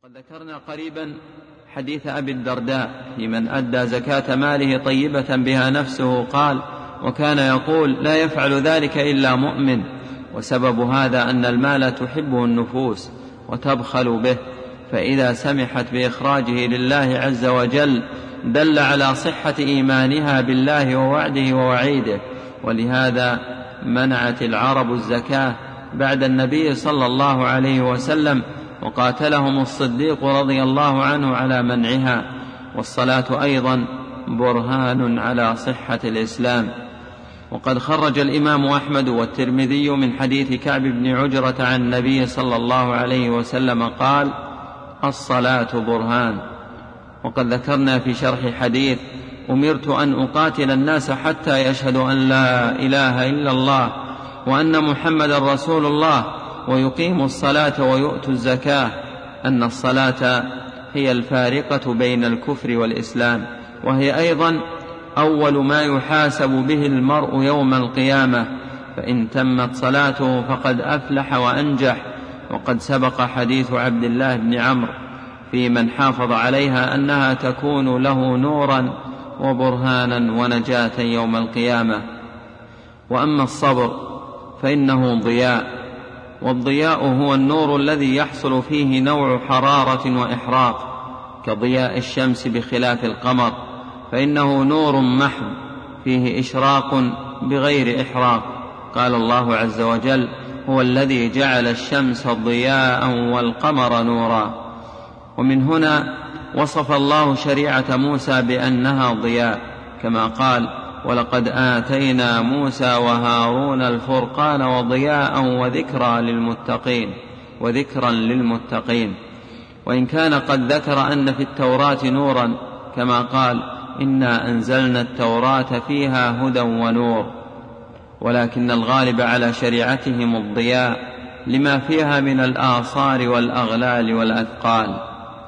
وقد ذكرنا قريبا حديث أبي الدرداء في من أدى زكاة ماله طيبة بها نفسه قال: وكان يقول: لا يفعل ذلك إلا مؤمن. وسبب هذا أن المال تحبه النفوس وتبخل به، فإذا سمحت بإخراجه لله عز وجل دل على صحة إيمانها بالله ووعده ووعيده. ولهذا منعت العرب الزكاة بعد النبي صلى الله عليه وسلم، وقاتلهم الصديق رضي الله عنه على منعها. والصلاة أيضا برهان على صحة الإسلام. وقد خرج الإمام أحمد والترمذي من حديث كعب بن عجرة عن النبي صلى الله عليه وسلم قال: الصلاة برهان. وقد ذكرنا في شرح حديث: أمرت أن أقاتل الناس حتى يشهدوا أن لا إله إلا الله وأن محمد رسول الله ويقيموا الصلاة ويؤتوا الزكاة، أن الصلاة هي الفارقة بين الكفر والإسلام، وهي أيضا أول ما يحاسب به المرء يوم القيامة، فإن تمت صلاته فقد أفلح وأنجح. وقد سبق حديث عبد الله بن عمرو في من حافظ عليها أنها تكون له نورا وبرهانا ونجاة يوم القيامة. وأما الصبر فإنه ضياء، والضياء هو النور الذي يحصل فيه نوع حرارة وإحراق كضياء الشمس، بخلاف القمر فإنه نور محض فيه إشراق بغير إحراق. قال الله عز وجل: هو الذي جعل الشمس ضياء والقمر نورا. ومن هنا وصف الله شريعة موسى بأنها ضياء، كما قال: ولقد آتينا موسى وهارون الفرقان وضياء وذكرا للمتقين. وإن كان قد ذكر أن في التوراة نورا، كما قال: إنا أنزلنا التوراة فيها هدى ونور، ولكن الغالب على شريعتهم الضياء لما فيها من الآثار والأغلال والأثقال.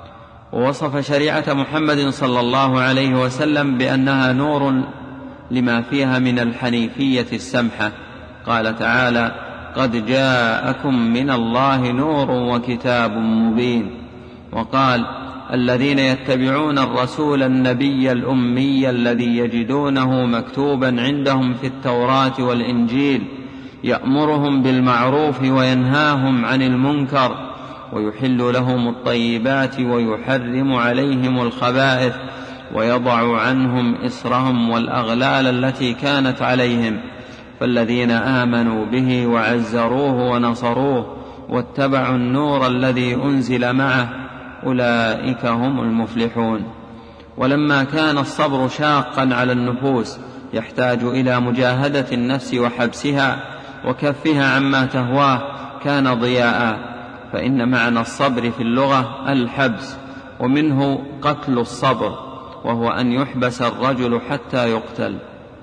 ووصف شريعة محمد صلى الله عليه وسلم بأنها نور لما فيها من الحنيفية السمحة. قال تعالى: قد جاءكم من الله نور وكتاب مبين. وقال: الذين يتبعون الرسول النبي الأمي الذي يجدونه مكتوبا عندهم في التوراة والإنجيل يأمرهم بالمعروف وينهاهم عن المنكر ويحل لهم الطيبات ويحرم عليهم الخبائث ويضع عنهم إصرهم والأغلال التي كانت عليهم. فالذين آمنوا به وعزروه ونصروه واتبعوا النور الذي أنزل معه أولئك هم المفلحون. ولما كان الصبر شاقا على النفوس يحتاج إلى مجاهدة النفس وحبسها وكفها عما تهواه كان ضياء. فإن معنى الصبر في اللغة الحبس، ومنه قتل الصبر، وهو أن يحبس الرجل حتى يقتل.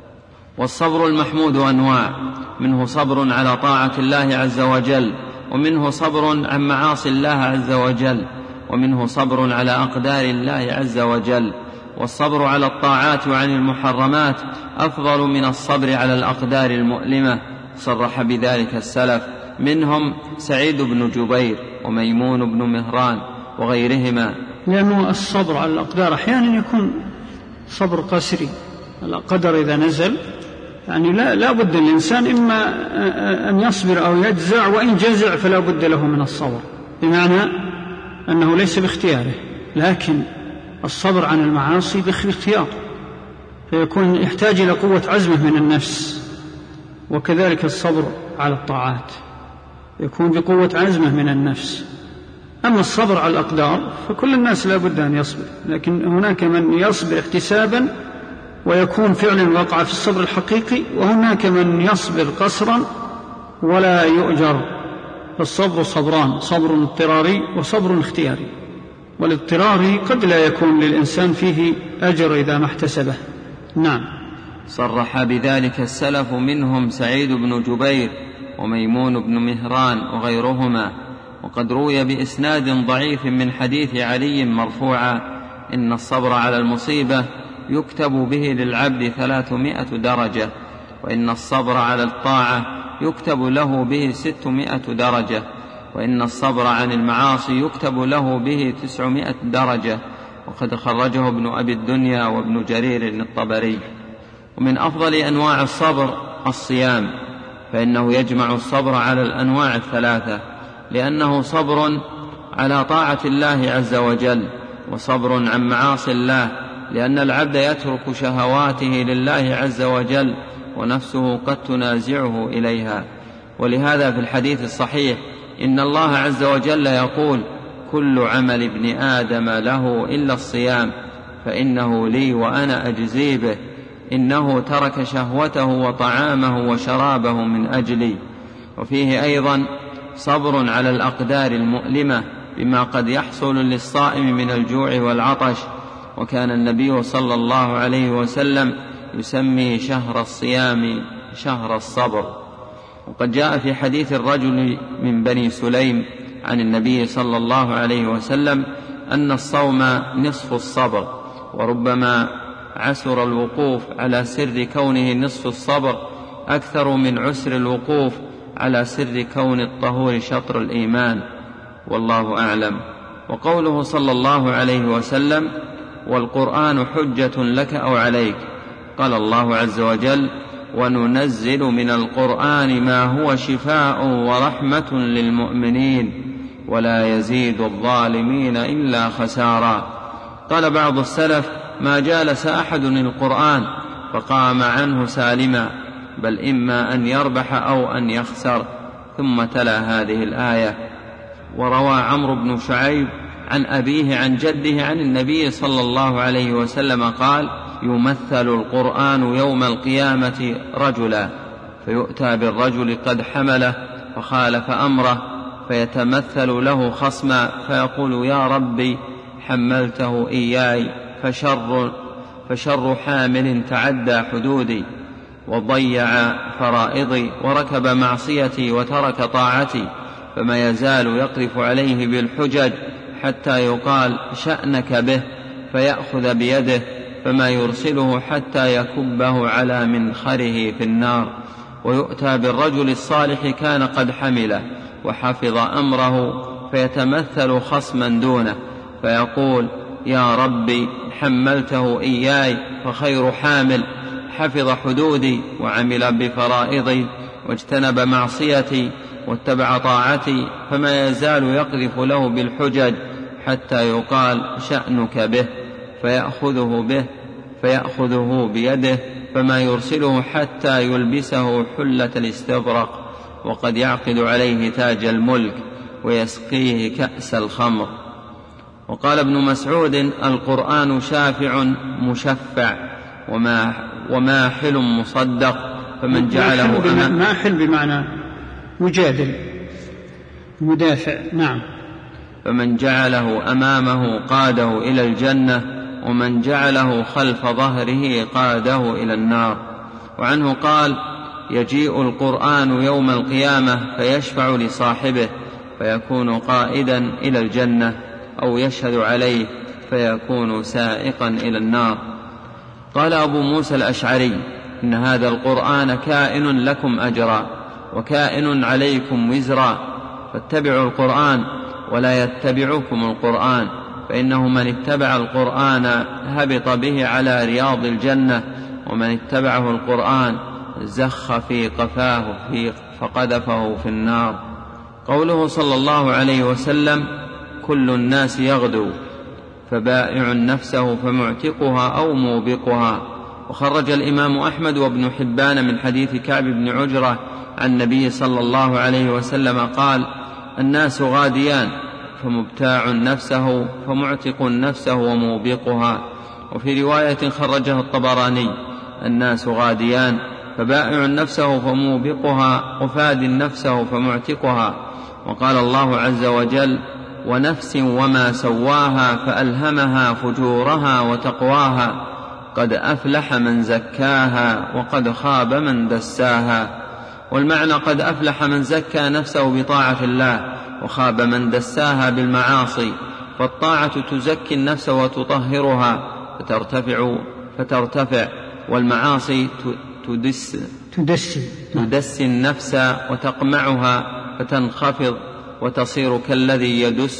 والصبر المحمود أنواع: منه صبر على طاعة الله عز وجل، ومنه صبر عن معاصي الله عز وجل، ومنه صبر على أقدار الله عز وجل. والصبر على الطاعات وعن المحرمات أفضل من الصبر على الأقدار المؤلمة، صرح بذلك السلف، منهم سعيد بن جبير وميمون بن مهران وغيرهما. لأنه الصبر على الأقدار أحيانا يكون صبر قسري، القدر إذا نزل يعني لا بد الإنسان إما أن يصبر أو يجزع، وإن جزع فلا بد له من الصبر، بمعنى أنه ليس باختياره. لكن الصبر عن المعاصي باختيار، فيكون يحتاج إلى قوة عزمه من النفس. وكذلك الصبر على الطاعات يكون بقوة عزمه من النفس. أما الصبر على الأقدار فكل الناس لا بد أن يصبر، لكن هناك من يصبر احتسابا ويكون فعلا وقع في الصبر الحقيقي، وهناك من يصبر قسرا ولا يؤجر. فالصبر صبران: صبر اضطراري وصبر اختياري. والاضطراري قد لا يكون للإنسان فيه أجر إذا ما احتسبه. نعم. صرح بذلك السلف، منهم سعيد بن جبير وميمون بن مهران وغيرهما. وقد روي بإسناد ضعيف من حديث علي مرفوعا: إن الصبر على المصيبة يكتب به للعبد 300 درجة، وإن الصبر على الطاعة يكتب له به 600 درجة. وإن الصبر عن المعاصي يكتب له به 900 درجة، وقد خرجه ابن أبي الدنيا وابن جرير الطبري. ومن أفضل أنواع الصبر الصيام، فإنه يجمع الصبر على الأنواع الثلاثة، لأنه صبر على طاعة الله عز وجل، وصبر عن معاصي الله، لأن العبد يترك شهواته لله عز وجل ونفسه قد تنازعه إليها. ولهذا في الحديث الصحيح إن الله عز وجل يقول: كل عمل ابن آدم له إلا الصيام فإنه لي وأنا أجزي به، إنه ترك شهوته وطعامه وشرابه من أجلي. وفيه أيضا صبر على الأقدار المؤلمة بما قد يحصل للصائم من الجوع والعطش، وكان النبي صلى الله عليه وسلم يسمي شهر الصيام شهر الصبر. وقد جاء في حديث الرجل من بني سليم عن النبي صلى الله عليه وسلم أن الصوم نصف الصبر، وربما عسر الوقوف على سر كونه نصف الصبر أكثر من عسر الوقوف على سر كون الطهور شطر الإيمان، والله أعلم. وقوله صلى الله عليه وسلم: والقرآن حجة لك أو عليك، قال الله عز وجل: وننزل من القرآن ما هو شفاء ورحمة للمؤمنين ولا يزيد الظالمين إلا خسارا. قال بعض السلف: ما جالس أحد القرآن فقام عنه سالما، بل إما أن يربح أو أن يخسر. ثم تلا هذه الآية. وروى عمرو بن شعيب عن أبيه عن جده عن النبي صلى الله عليه وسلم قال: يمثل القرآن يوم القيامة رجلا، فيؤتى بالرجل قد حمله فخالف أمره، فيتمثل له خصما فيقول: يا ربي حملته إياي، فشر حامل تعدى حدودي وضيع فرائضي وركب معصيتي وترك طاعتي، فما يزال يقذف عليه بالحجج حتى يقال: شأنك به، فيأخذ بيده فما يرسله حتى يكبه على منخره في النار. ويؤتى بالرجل الصالح كان قد حمله وحفظ أمره، فيتمثل خصما دونه فيقول: يا ربي حملته إياي، فخير حامل حفظ حدودي وعمل بفرائضي واجتنب معصيتي واتبع طاعتي، فما يزال يقذف له بالحجج حتى يقال: شأنك به، فيأخذه بيده فما يرسله حتى يلبسه حلة الاستبرق، وقد يعقد عليه تاج الملك ويسقيه كأس الخمر. وقال ابن مسعود: القرآن شافع مشفع وماحل مصدق، فمن جعله ماحل بمعنى مجادل مدافع. نعم. فمن جعله أمامه قاده إلى الجنة، ومن جعله خلف ظهره قاده إلى النار. وعنه قال: يجيء القرآن يوم القيامة فيشفع لصاحبه فيكون قائدا إلى الجنة، أو يشهد عليه فيكون سائقا إلى النار. قال أبو موسى الأشعري: إن هذا القرآن كائن لكم أجرا وكائن عليكم وزرا، فاتبعوا القرآن ولا يتبعكم القرآن، فإنه من اتبع القرآن هبط به على رياض الجنة، ومن اتبعه القرآن زخ في قفاه فقذفه في النار. قوله صلى الله عليه وسلم: كل الناس يغدو، فبائع نفسه فمعتقها أو موبقها. وخرج الإمام أحمد وابن حبان من حديث كعب بن عجرة عن النبي صلى الله عليه وسلم قال: الناس غاديان، فمبتاع نفسه فمعتق نفسه وموبقها. وفي رواية خرجها الطبراني: الناس غاديان، فبائع نفسه فموبقها وفاد نفسه فمعتقها. وقال الله عز وجل: ونفس وما سواها فألهمها فجورها وتقواها، قد أفلح من زكاها وقد خاب من دساها. والمعنى: قد أفلح من زكى نفسه بطاعة الله، وخاب من دساها بالمعاصي. فالطاعة تزكي النفس وتطهرها فترتفع، والمعاصي تدسي النفس وتقمعها فتنخفض وتصير كالذي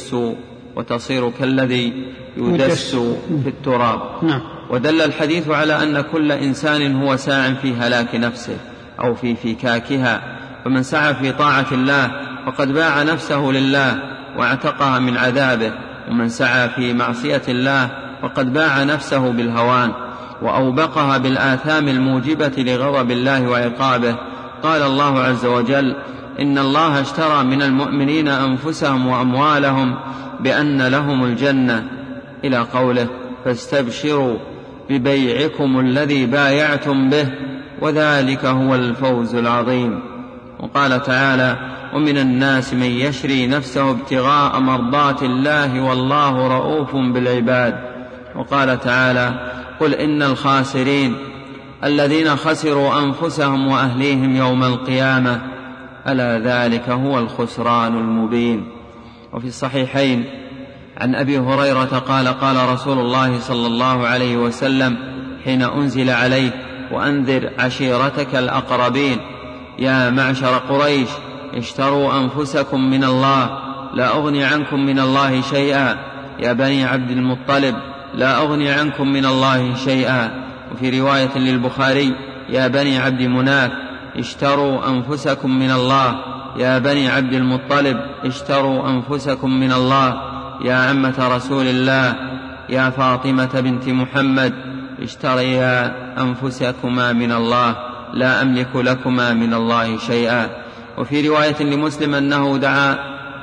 يدس في التراب. ودل الحديث على أن كل إنسان هو ساع في هلاك نفسه أو في فكاكها، فمن سعى في طاعة الله فقد باع نفسه لله واعتقها من عذابه، ومن سعى في معصية الله فقد باع نفسه بالهوان وأوبقها بالآثام الموجبة لغضب الله وعقابه. قال الله عز وجل: إن الله اشترى من المؤمنين أنفسهم وأموالهم بأن لهم الجنة، إلى قوله: فاستبشروا ببيعكم الذي بايعتم به وذلك هو الفوز العظيم. وقال تعالى: ومن الناس من يشري نفسه ابتغاء مرضات الله والله رؤوف بالعباد. وقال تعالى: قل إن الخاسرين الذين خسروا أنفسهم وأهليهم يوم القيامة ألا ذلك هو الخسران المبين. وفي الصحيحين عن أبي هريرة قال: قال رسول الله صلى الله عليه وسلم حين أنزل عليه: وأنذر عشيرتك الأقربين، يا معشر قريش اشتروا أنفسكم من الله لا أغني عنكم من الله شيئا، يا بني عبد المطلب لا أغني عنكم من الله شيئا. وفي رواية للبخاري: يا بني عبد مناف اشتروا أنفسكم من الله، يا بني عبد المطلب اشتروا أنفسكم من الله، يا عمة رسول الله يا فاطمة بنت محمد اشتريا أنفسكما من الله لا أملك لكما من الله شيئا. وفي رواية لمسلم أنه دعا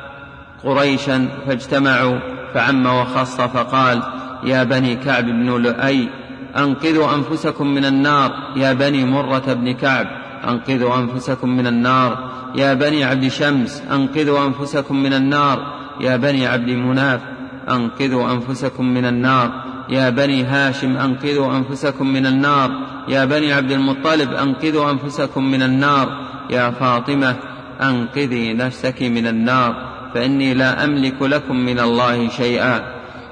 قريشا فاجتمعوا فعم وخص فقال: يا بني كعب بن لؤي أنقذوا أنفسكم من النار، يا بني مرة بن كعب أنقذوا أنفسكم من النار، يا بني عبد شمس أنقذوا أنفسكم من النار، يا بني عبد مناف أنقذوا أنفسكم من النار، يا بني هاشم أنقذوا أنفسكم من النار، يا بني عبد المطلب أنقذوا أنفسكم من النار، يا فاطمة أنقذي نفسك من النار فإني لا أملك لكم من الله شيئا.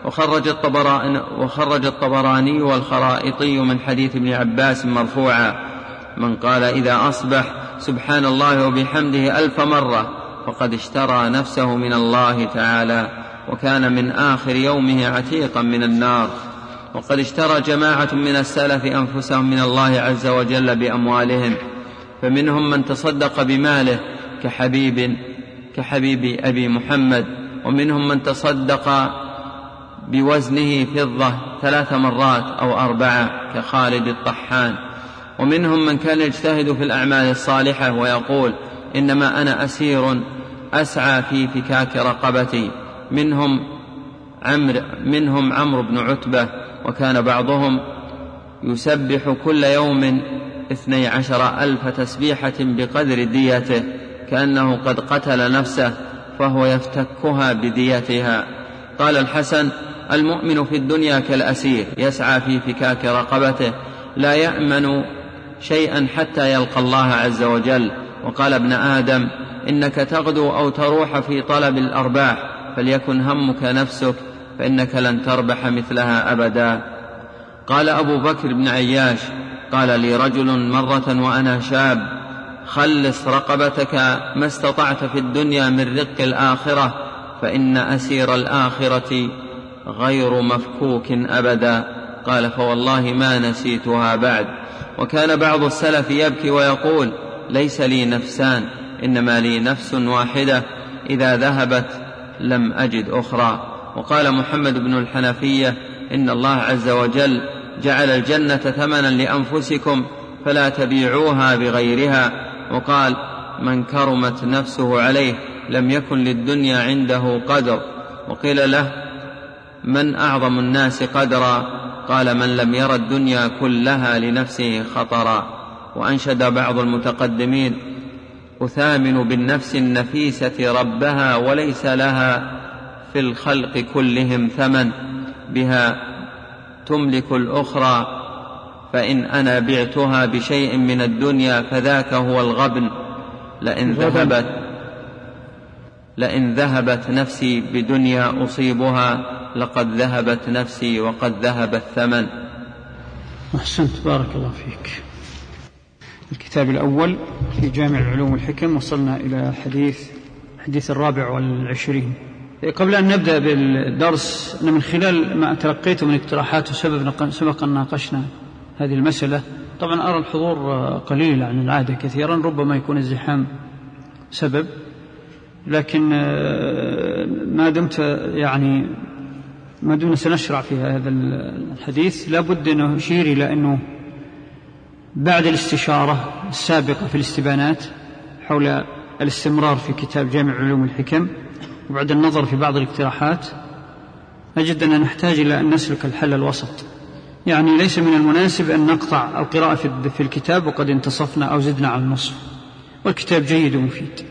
وخرج الطبراني والخرائطي من حديث ابن عباس مرفوعا: من قال إذا أصبح سبحان الله وبحمده 1000 مرة فقد اشترى نفسه من الله تعالى وكان من آخر يومه عتيقا من النار. وقد اشترى جماعة من السلف أنفسهم من الله عز وجل بأموالهم، فمنهم من تصدق بماله كحبيب أبي محمد، ومنهم من تصدق بوزنه فضة 3 مرات أو 4 كخالد الطحان، ومنهم من كان يجتهد في الأعمال الصالحة ويقول: إنما أنا أسير أسعى في فكاك رقبتي. منهم عمرو بن عتبة، وكان بعضهم يسبح كل يوم 12,000 تسبيحة بقدر ديته كأنه قد قتل نفسه فهو يفتكها بديتها. قال الحسن: المؤمن في الدنيا كالأسير يسعى في فكاك رقبته لا يأمن شيئا حتى يلقى الله عز وجل. وقال ابن آدم: إنك تغدو أو تروح في طلب الأرباح فليكن همك نفسك فإنك لن تربح مثلها أبدا. قال أبو بكر بن عياش: قال لي رجل مرة وأنا شاب: خلص رقبتك ما استطعت في الدنيا من رق الآخرة فإن أسير الآخرة غير مفكوك أبدا. قال: فوالله ما نسيتها بعد. وكان بعض السلف يبكي ويقول: ليس لي نفسان إنما لي نفس واحدة إذا ذهبت لم أجد أخرى. وقال محمد بن الحنفية: إن الله عز وجل جعل الجنة ثمنا لأنفسكم فلا تبيعوها بغيرها. وقال: من كرمت نفسه عليه لم يكن للدنيا عنده قدر. وقيل له: من أعظم الناس قدرا؟ قال: من لم ير الدنيا كلها لنفسه خطرا. وأنشد بعض المتقدمين: أثامن بالنفس النفيسة ربها وليس لها في الخلق كلهم ثمن، بها تملك الأخرى فإن أنا بعتها بشيء من الدنيا فذاك هو الغبن. لئن ذهبت نفسي بدنيا أصيبها لقد ذهبت نفسي وقد ذهب الثمن. أحسنت، بارك الله فيك. الكتاب الأول في جامع العلوم والحكم وصلنا إلى حديث الحديث 24. قبل أن نبدأ بالدرس، أنا من خلال ما تلقيته من اقتراحات سبق أن ناقشنا هذه المسألة. طبعا أرى الحضور قليل عن العادة كثيرا، ربما يكون الزحام سبب، لكن ما دمنا سنشرع في هذا الحديث لابد أن نشير إلى أنه بعد الاستشارة السابقة في الاستبانات حول الاستمرار في كتاب جامع علوم الحكم، وبعد النظر في بعض الاقتراحات، أجد أننا نحتاج إلى أن نسلك الحل الوسط. يعني ليس من المناسب أن نقطع القراءة في الكتاب وقد انتصفنا أو زدنا على النصف، والكتاب جيد ومفيد.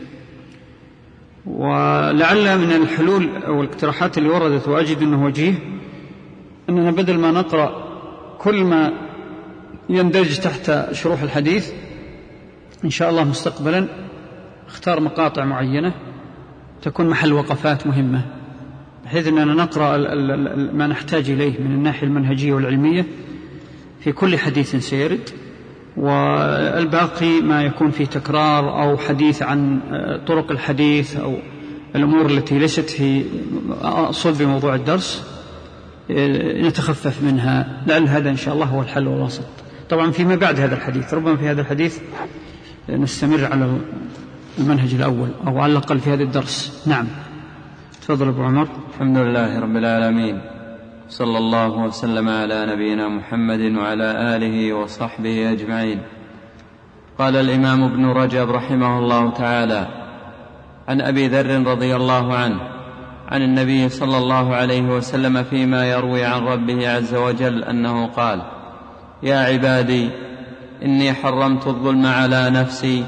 ولعل من الحلول أو الاقتراحات اللي وردت وأجد أنه وجيه، أننا بدل ما نقرأ كل ما يندرج تحت شروح الحديث، إن شاء الله مستقبلا اختار مقاطع معينة تكون محل وقفات مهمة، بحيث أننا نقرأ ما نحتاج إليه من الناحية المنهجية والعلمية في كل حديث سيرد، والباقي ما يكون فيه تكرار أو حديث عن طرق الحديث أو الأمور التي ليست في صلب موضوع الدرس نتخفف منها. لعل هذا إن شاء الله هو الحل الوسط. طبعا فيما بعد هذا الحديث، ربما في هذا الحديث نستمر على المنهج الأول أو على الأقل في هذا الدرس. نعم، تفضل أبو عمر. الحمد لله رب العالمين، صلى الله وسلم على نبينا محمد وعلى آله وصحبه أجمعين. قال الإمام ابن رجب رحمه الله تعالى: عن أبي ذر رضي الله عنه عن النبي صلى الله عليه وسلم فيما يروي عن ربه عز وجل أنه قال: يا عبادي إني حرمت الظلم على نفسي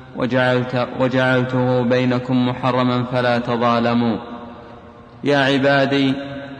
وجعلته بينكم محرما فلا تظالموا. يا عبادي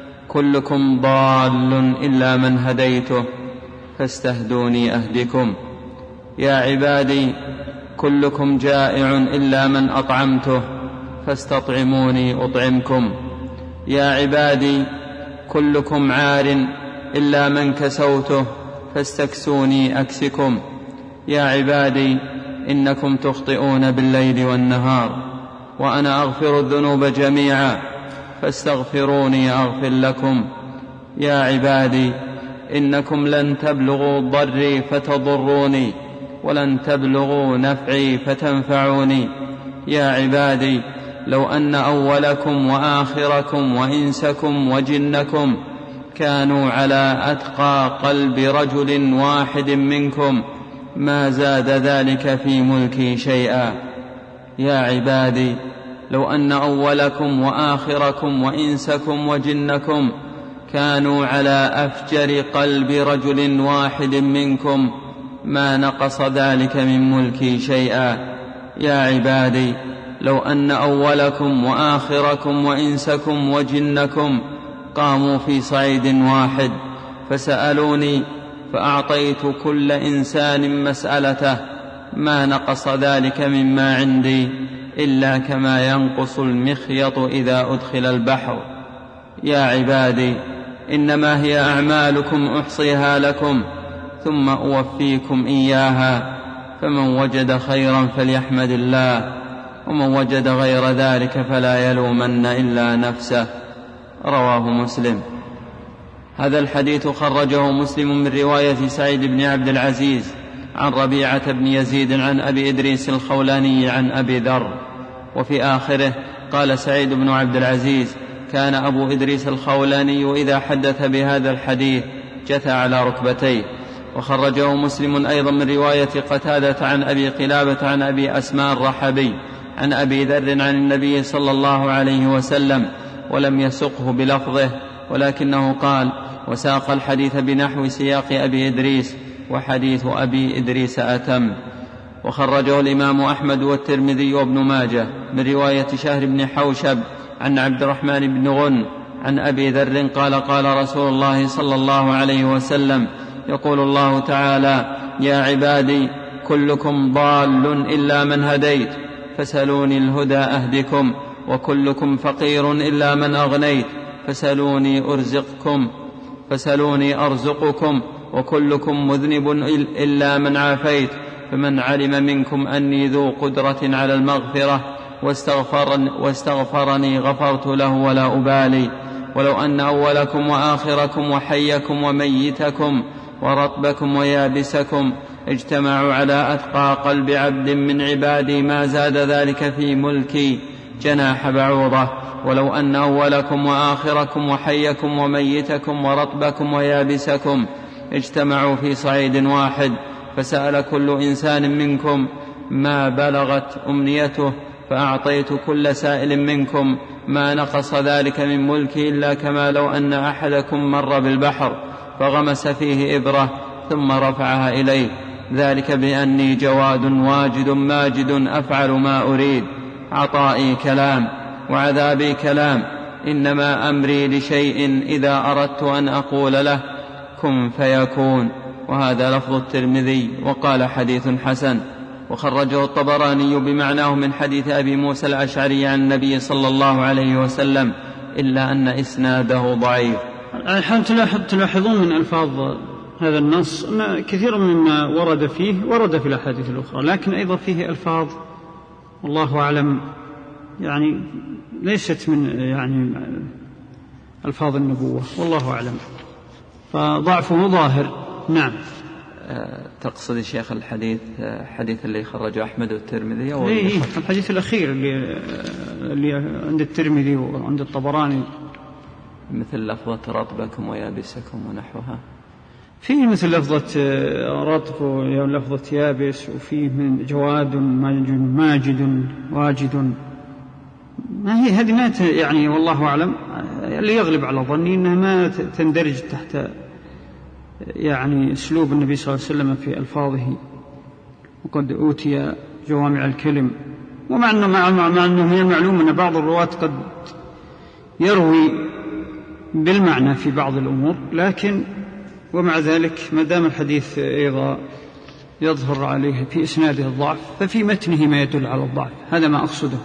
كلكم ضال إلا من هديته فاستهدوني أهدكم. يا عبادي كلكم جائع إلا من أطعمته فاستطعموني أطعمكم. يا عبادي كلكم عار إلا من كسوته فاستكسوني أكسكم. يا عبادي إنكم تخطئون بالليل والنهار وأنا أغفر الذنوب جميعا فاستغفروني أغفر لكم. يا عبادي إنكم لن تبلغوا ضري فتضروني ولن تبلغوا نفعي فتنفعوني. يا عبادي لو أن أولكم وآخركم وإنسكم وجنكم كانوا على أتقى قلب رجل واحد منكم ما زاد ذلك في ملكي شيئا. يا عبادي لو أن أولكم وآخركم وإنسكم وجنكم كانوا على أفجر قلب رجل واحد منكم ما نقص ذلك من ملكي شيئا. يا عبادي لو أن أولكم وآخركم وإنسكم وجنكم قاموا في صعيد واحد فسألوني فأعطيت كل إنسان مسألته ما نقص ذلك مما عندي إلا كما ينقص المخيط إذا أدخل البحر. يا عبادي إنما هي أعمالكم أحصيها لكم ثم أوفيكم إياها، فمن وجد خيرا فليحمد الله ومن وجد غير ذلك فلا يلومن إلا نفسه. رواه مسلم. هذا الحديث خرجه مسلم من رواية سعيد بن عبد العزيز عن ربيعة بن يزيد عن أبي إدريس الخولاني عن أبي ذر. وفي آخره قال سعيد بن عبد العزيز: كان أبو إدريس الخولاني إذا حدث بهذا الحديث جثى على ركبتيه. وخرجه مسلم أيضا من رواية قتادة عن أبي قلابة عن أبي أسماء الرحبي عن أبي ذر عن النبي صلى الله عليه وسلم، ولم يسقه بلفظه ولكنه قال: وساق الحديث بنحو سياق أبي إدريس، وحديث أبي إدريس أتم. وخرجه الإمام أحمد والترمذي وابن ماجه من رواية شهر بن حوشب عن عبد الرحمن بن غن عن أبي ذر قال: قال رسول الله صلى الله عليه وسلم: يقول الله تعالى: يا عبادي كلكم ضال إلا من هديت فسلوني الهدى أهدكم، وكلكم فقير إلا من أغنيت فسلوني أرزقكم، وكلكم مذنب إلا من عافيت، فمن علم منكم أني ذو قدرة على المغفرة واستغفرني غفرت له ولا أبالي. ولو أن أولكم وآخركم وحيكم وميتكم ورطبكم ويابسكم اجتمعوا على أتقى قلب عبد من عبادي ما زاد ذلك في ملكي جناح بعوضة. ولو أن أولكم وآخركم وحيكم وميتكم ورطبكم ويابسكم اجتمعوا في صعيد واحد فسأل كل إنسان منكم ما بلغت أمنيته فأعطيت كل سائل منكم ما نقص ذلك من ملكي إلا كما لو أن أحدكم مر بالبحر فغمس فيه إبرة ثم رفعها إليه، ذلك بأني جواد واجد ماجد أفعل ما أريد. عطائي كلام وعذابي كلام، إنما أمري لشيء إذا أردت أن أقول له كن فيكون. وهذا لفظ الترمذي وقال حديث حسن. وخرجه الطبراني بمعناه من حديث أبي موسى الأشعري عن النبي صلى الله عليه وسلم إلا أن إسناده ضعيف. تلاحظون من ألفاظ هذا النص أن كثير مما ورد في الأحاديث الأخرى، لكن أيضا فيه ألفاظ والله أعلم يعني ليست من يعني ألفاظ النبوة والله أعلم، فضعفه ظاهر. نعم. تقصد الشيخ حديث اللي خرجه أحمد والترمذي أو الحديث الأخير اللي عند الترمذي وعند الطبراني مثل لفظة رطبكم ويابسكم ونحوها؟ فيه مثل لفظة رطب ولفظة يابس، وفيه من جواد ماجد واجد. ما هي هذه ما يعني والله أعلم، اللي يغلب على ظني أنها ما تندرج تحت يعني أسلوب النبي صلى الله عليه وسلم في ألفاظه، وقد أوتي جوامع الكلم. ومع أنه من المعلوم أن بعض الرواة قد يروي بالمعنى في بعض الأمور، لكن ومع ذلك ما دام الحديث أيضا يظهر عليه في إسناده الضعف ففي متنه ما يدل على الضعف. هذا ما أقصده،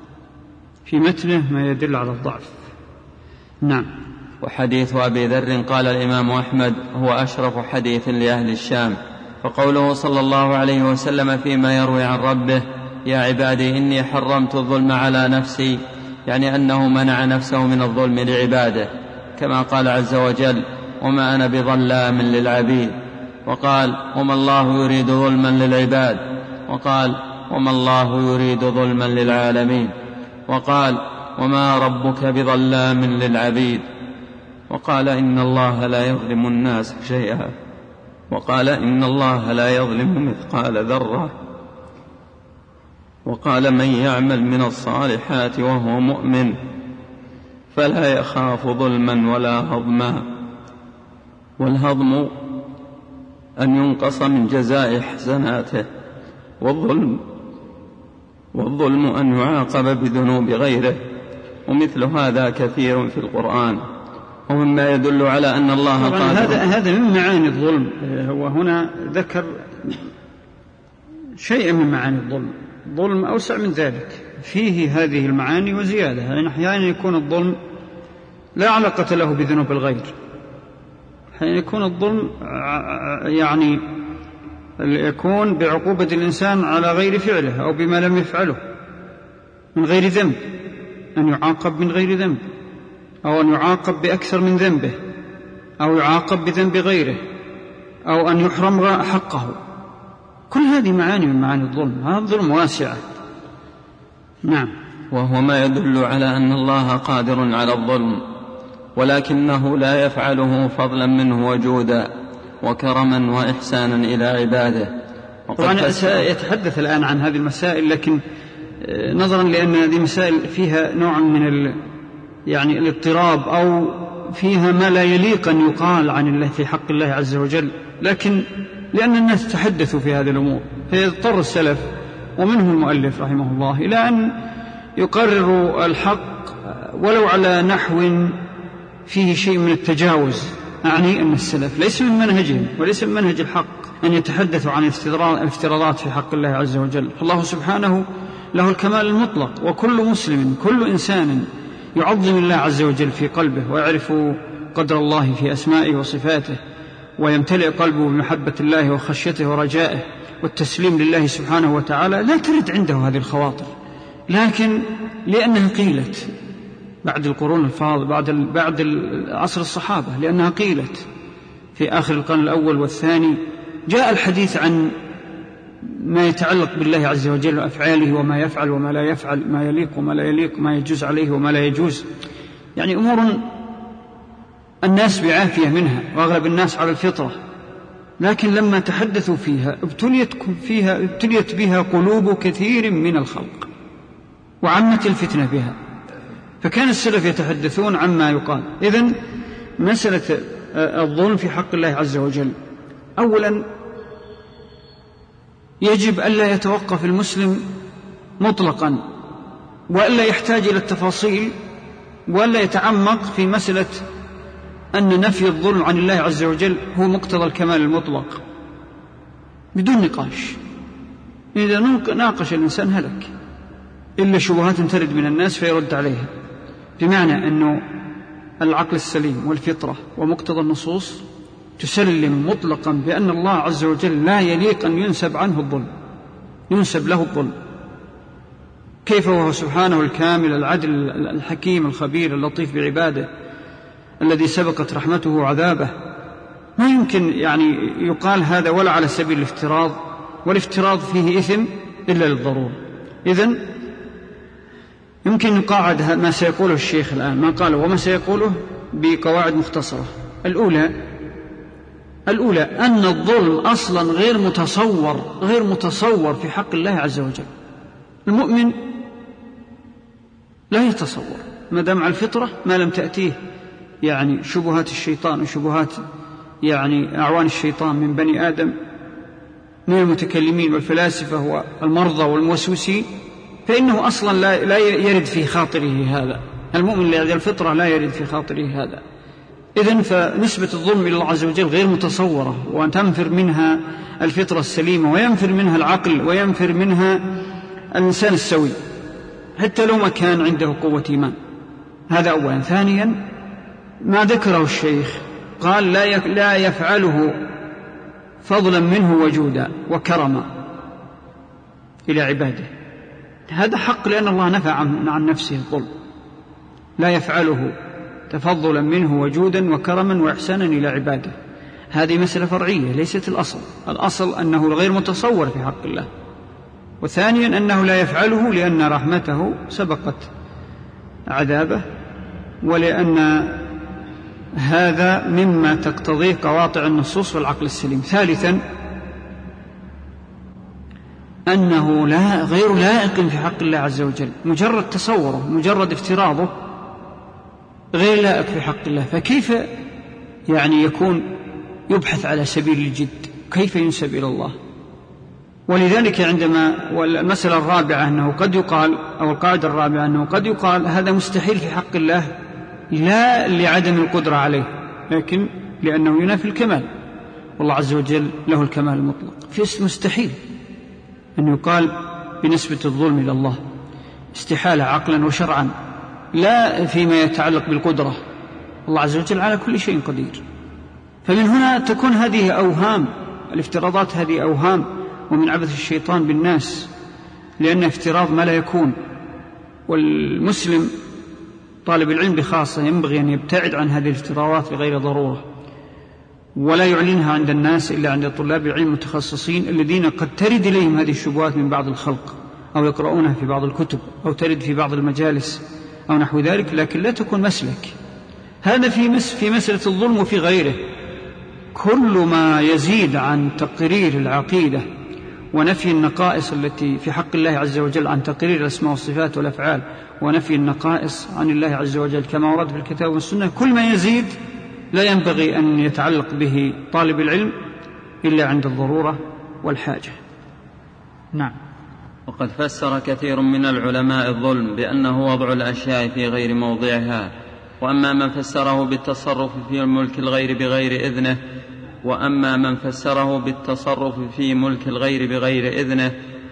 في متنه ما يدل على الضعف. نعم. وحديث أبي ذر قال الإمام أحمد هو أشرف حديث لأهل الشام. فقوله صلى الله عليه وسلم فيما يروي عن ربه يا عبادي إني حرمت الظلم على نفسي، يعني أنه منع نفسه من الظلم لعباده، كما قال عز وجل وما أنا بظلام للعبيد، وقال وما الله يريد ظلما للعباد، وقال وما الله يريد ظلما للعالمين، وقال وما ربك بظلام للعبيد، وقال إن الله لا يظلم الناس شيئا، وقال إن الله لا يظلم مثقال ذرة، وقال من يعمل من الصالحات وهو مؤمن فلا يخاف ظلما ولا هضما. والهضم أن ينقص من جزاء حسناته، والظلم أن يعاقب بذنوب غيره. ومثل هذا كثير في القرآن، ومما يدل على أن الله قادر. هذا من معاني الظلم. هو هنا ذكر شيء من معاني الظلم. ظلم أوسع من ذلك، فيه هذه المعاني وزيادة. يعني أحيانا يكون الظلم لا علاقة له بذنوب الغير، أحيانا يكون الظلم يعني يكون بعقوبة الإنسان على غير فعله أو بما لم يفعله من غير ذنب، أن يعاقب من غير ذنب، أو أن يعاقب بأكثر من ذنبه، أو يعاقب بذنب غيره، أو أن يحرم حقه. كل هذه معاني من معاني الظلم. هذا الظلم واسعة. نعم. وهو ما يدل على أن الله قادر على الظلم، ولكنه لا يفعله فضلا منه وجودا وكرما وإحسانا إلى عباده. طبعا سيتحدث الآن عن هذه المسائل، لكن نظرا لأن هذه مسائل فيها نوع من يعني الاضطراب، أو فيها ما لا يليق أن يقال عن الله في حق الله عز وجل، لكن لأن الناس تحدثوا في هذه الأمور فيضطر السلف ومنه المؤلف رحمه الله إلى أن يقرروا الحق ولو على نحو فيه شيء من التجاوز. أعني أن السلف ليس من منهجهم وليس من منهج الحق أن يتحدثوا عن الافتراضات في حق الله عز وجل. فالله سبحانه له الكمال المطلق، وكل مسلم كل إنسان يعظم الله عز وجل في قلبه ويعرف قدر الله في أسمائه وصفاته، ويمتلئ قلبه بمحبة الله وخشيته ورجائه والتسليم لله سبحانه وتعالى، لا ترد عنده هذه الخواطر. لكن لأنها قيلت بعد القرون الفاضلة بعد عصر الصحابة، لأنها قيلت في آخر القرن الأول والثاني، جاء الحديث عن ما يتعلق بالله عز وجل وأفعاله وما يفعل وما لا يفعل، ما يليق وما لا يليق، ما يجوز عليه وما لا يجوز، يعني أمور الناس بعافية منها وأغلب الناس على الفطرة، لكن لما تحدثوا فيها ابتليت بها قلوب كثير من الخلق وعمت الفتنة بها، فكان السلف يتحدثون عما يقال. إذن مسألة الظلم في حق الله عز وجل، أولا يجب ألا يتوقف المسلم مطلقا، وألا يحتاج إلى التفاصيل، وألا يتعمق في مسألة أن نفي الظلم عن الله عز وجل هو مقتضى الكمال المطلق بدون نقاش. إذا ناقش الإنسان هلك، إلا شبهات ترد من الناس فيرد عليها، بمعنى أنه العقل السليم والفطرة ومقتضى النصوص تسلم مطلقا بأن الله عز وجل لا يليق أن ينسب عنه الظلم، ينسب له الظلم، كيف وهو سبحانه الكامل العدل الحكيم الخبير اللطيف بعباده الذي سبقت رحمته وعذابه. ما يمكن يعني يقال هذا ولا على سبيل الافتراض، والافتراض فيه إثم إلا للضرورة. إذن يمكن نقاعد ما سيقوله الشيخ الآن، ما قاله وما سيقوله بقواعد مختصرة. الأولى أن الظلم أصلا غير متصور في حق الله عز وجل. المؤمن لا يتصور ما دام على الفطرة، ما لم تأتيه يعني شبهات الشيطان وشبهات يعني أعوان الشيطان من بني آدم من المتكلمين والفلاسفة والمرضى والموسوسين، فإنه أصلا لا يرد في خاطره هذا. المؤمن الذي الفطرة لا يرد في خاطره هذا. إذن فنسبة الظلم إلى الله عز وجل غير متصورة، وأن تنفر منها الفطرة السليمة، وينفر منها العقل، وينفر منها الإنسان السوي حتى لو ما كان عنده قوة إيمان. هذا أولا. ثانيا ما ذكره الشيخ، قال لا يفعله فضلا منه وجودا وكرما إلى عباده. هذا حق، لأن الله نفى عن نفسه الظلم، لا يفعله تفضلا منه وجودا وكرما وإحسانا إلى عباده. هذه مسألة فرعية ليست الأصل. الأصل أنه غير متصور في حق الله. وثانيا أنه لا يفعله لأن رحمته سبقت عذابه، ولأن هذا مما تقتضيه قواطع النصوص والعقل السليم. ثالثا أنه غير لائق في حق الله عز وجل، مجرد تصوره مجرد افتراضه غير لائق في حق الله، فكيف يعني يكون يبحث على سبيل الجد، كيف ينسب إلى الله؟ ولذلك والمسألة الرابعة أنه قد يقال، أو القاعدة الرابعة أنه قد يقال هذا مستحيل في حق الله، لا لعدم القدرة عليه، لكن لأنه ينافي الكمال، والله عز وجل له الكمال المطلق. في مستحيل أن يقال بنسبة الظلم إلى الله، استحالة عقلا وشرعا، لا فيما يتعلق بالقدرة، الله عز وجل على كل شيء قدير. فمن هنا تكون هذه أوهام، الافتراضات هذه أوهام ومن عبث الشيطان بالناس، لأن افتراض ما لا يكون. والمسلم طالب العلم بخاصة ينبغي أن يبتعد عن هذه الافتراضات بغير ضرورة، ولا يعلنها عند الناس إلا عند طلاب العلم المتخصصين الذين قد ترد إليهم هذه الشبهات من بعض الخلق، أو يقرؤونها في بعض الكتب، أو ترد في بعض المجالس أو نحو ذلك، لكن لا تكون مسلك. هذا في مسألة الظلم وفي غيره. كل ما يزيد عن تقرير العقيدة ونفي النقائص التي في حق الله عز وجل، عن تقرير الأسماء والصفات والأفعال ونفي النقائص عن الله عز وجل كما ورد في الكتاب والسنة، كل ما يزيد لا ينبغي أن يتعلق به طالب العلم إلا عند الضرورة والحاجة. نعم. وقد فسر كثير من العلماء الظلم بأنه وضع الأشياء في غير موضعها، وأما من فسره بالتصرف في ملك الغير بغير إذنه، وأما من فسره بالتصرف في ملك الغير بغير إذنه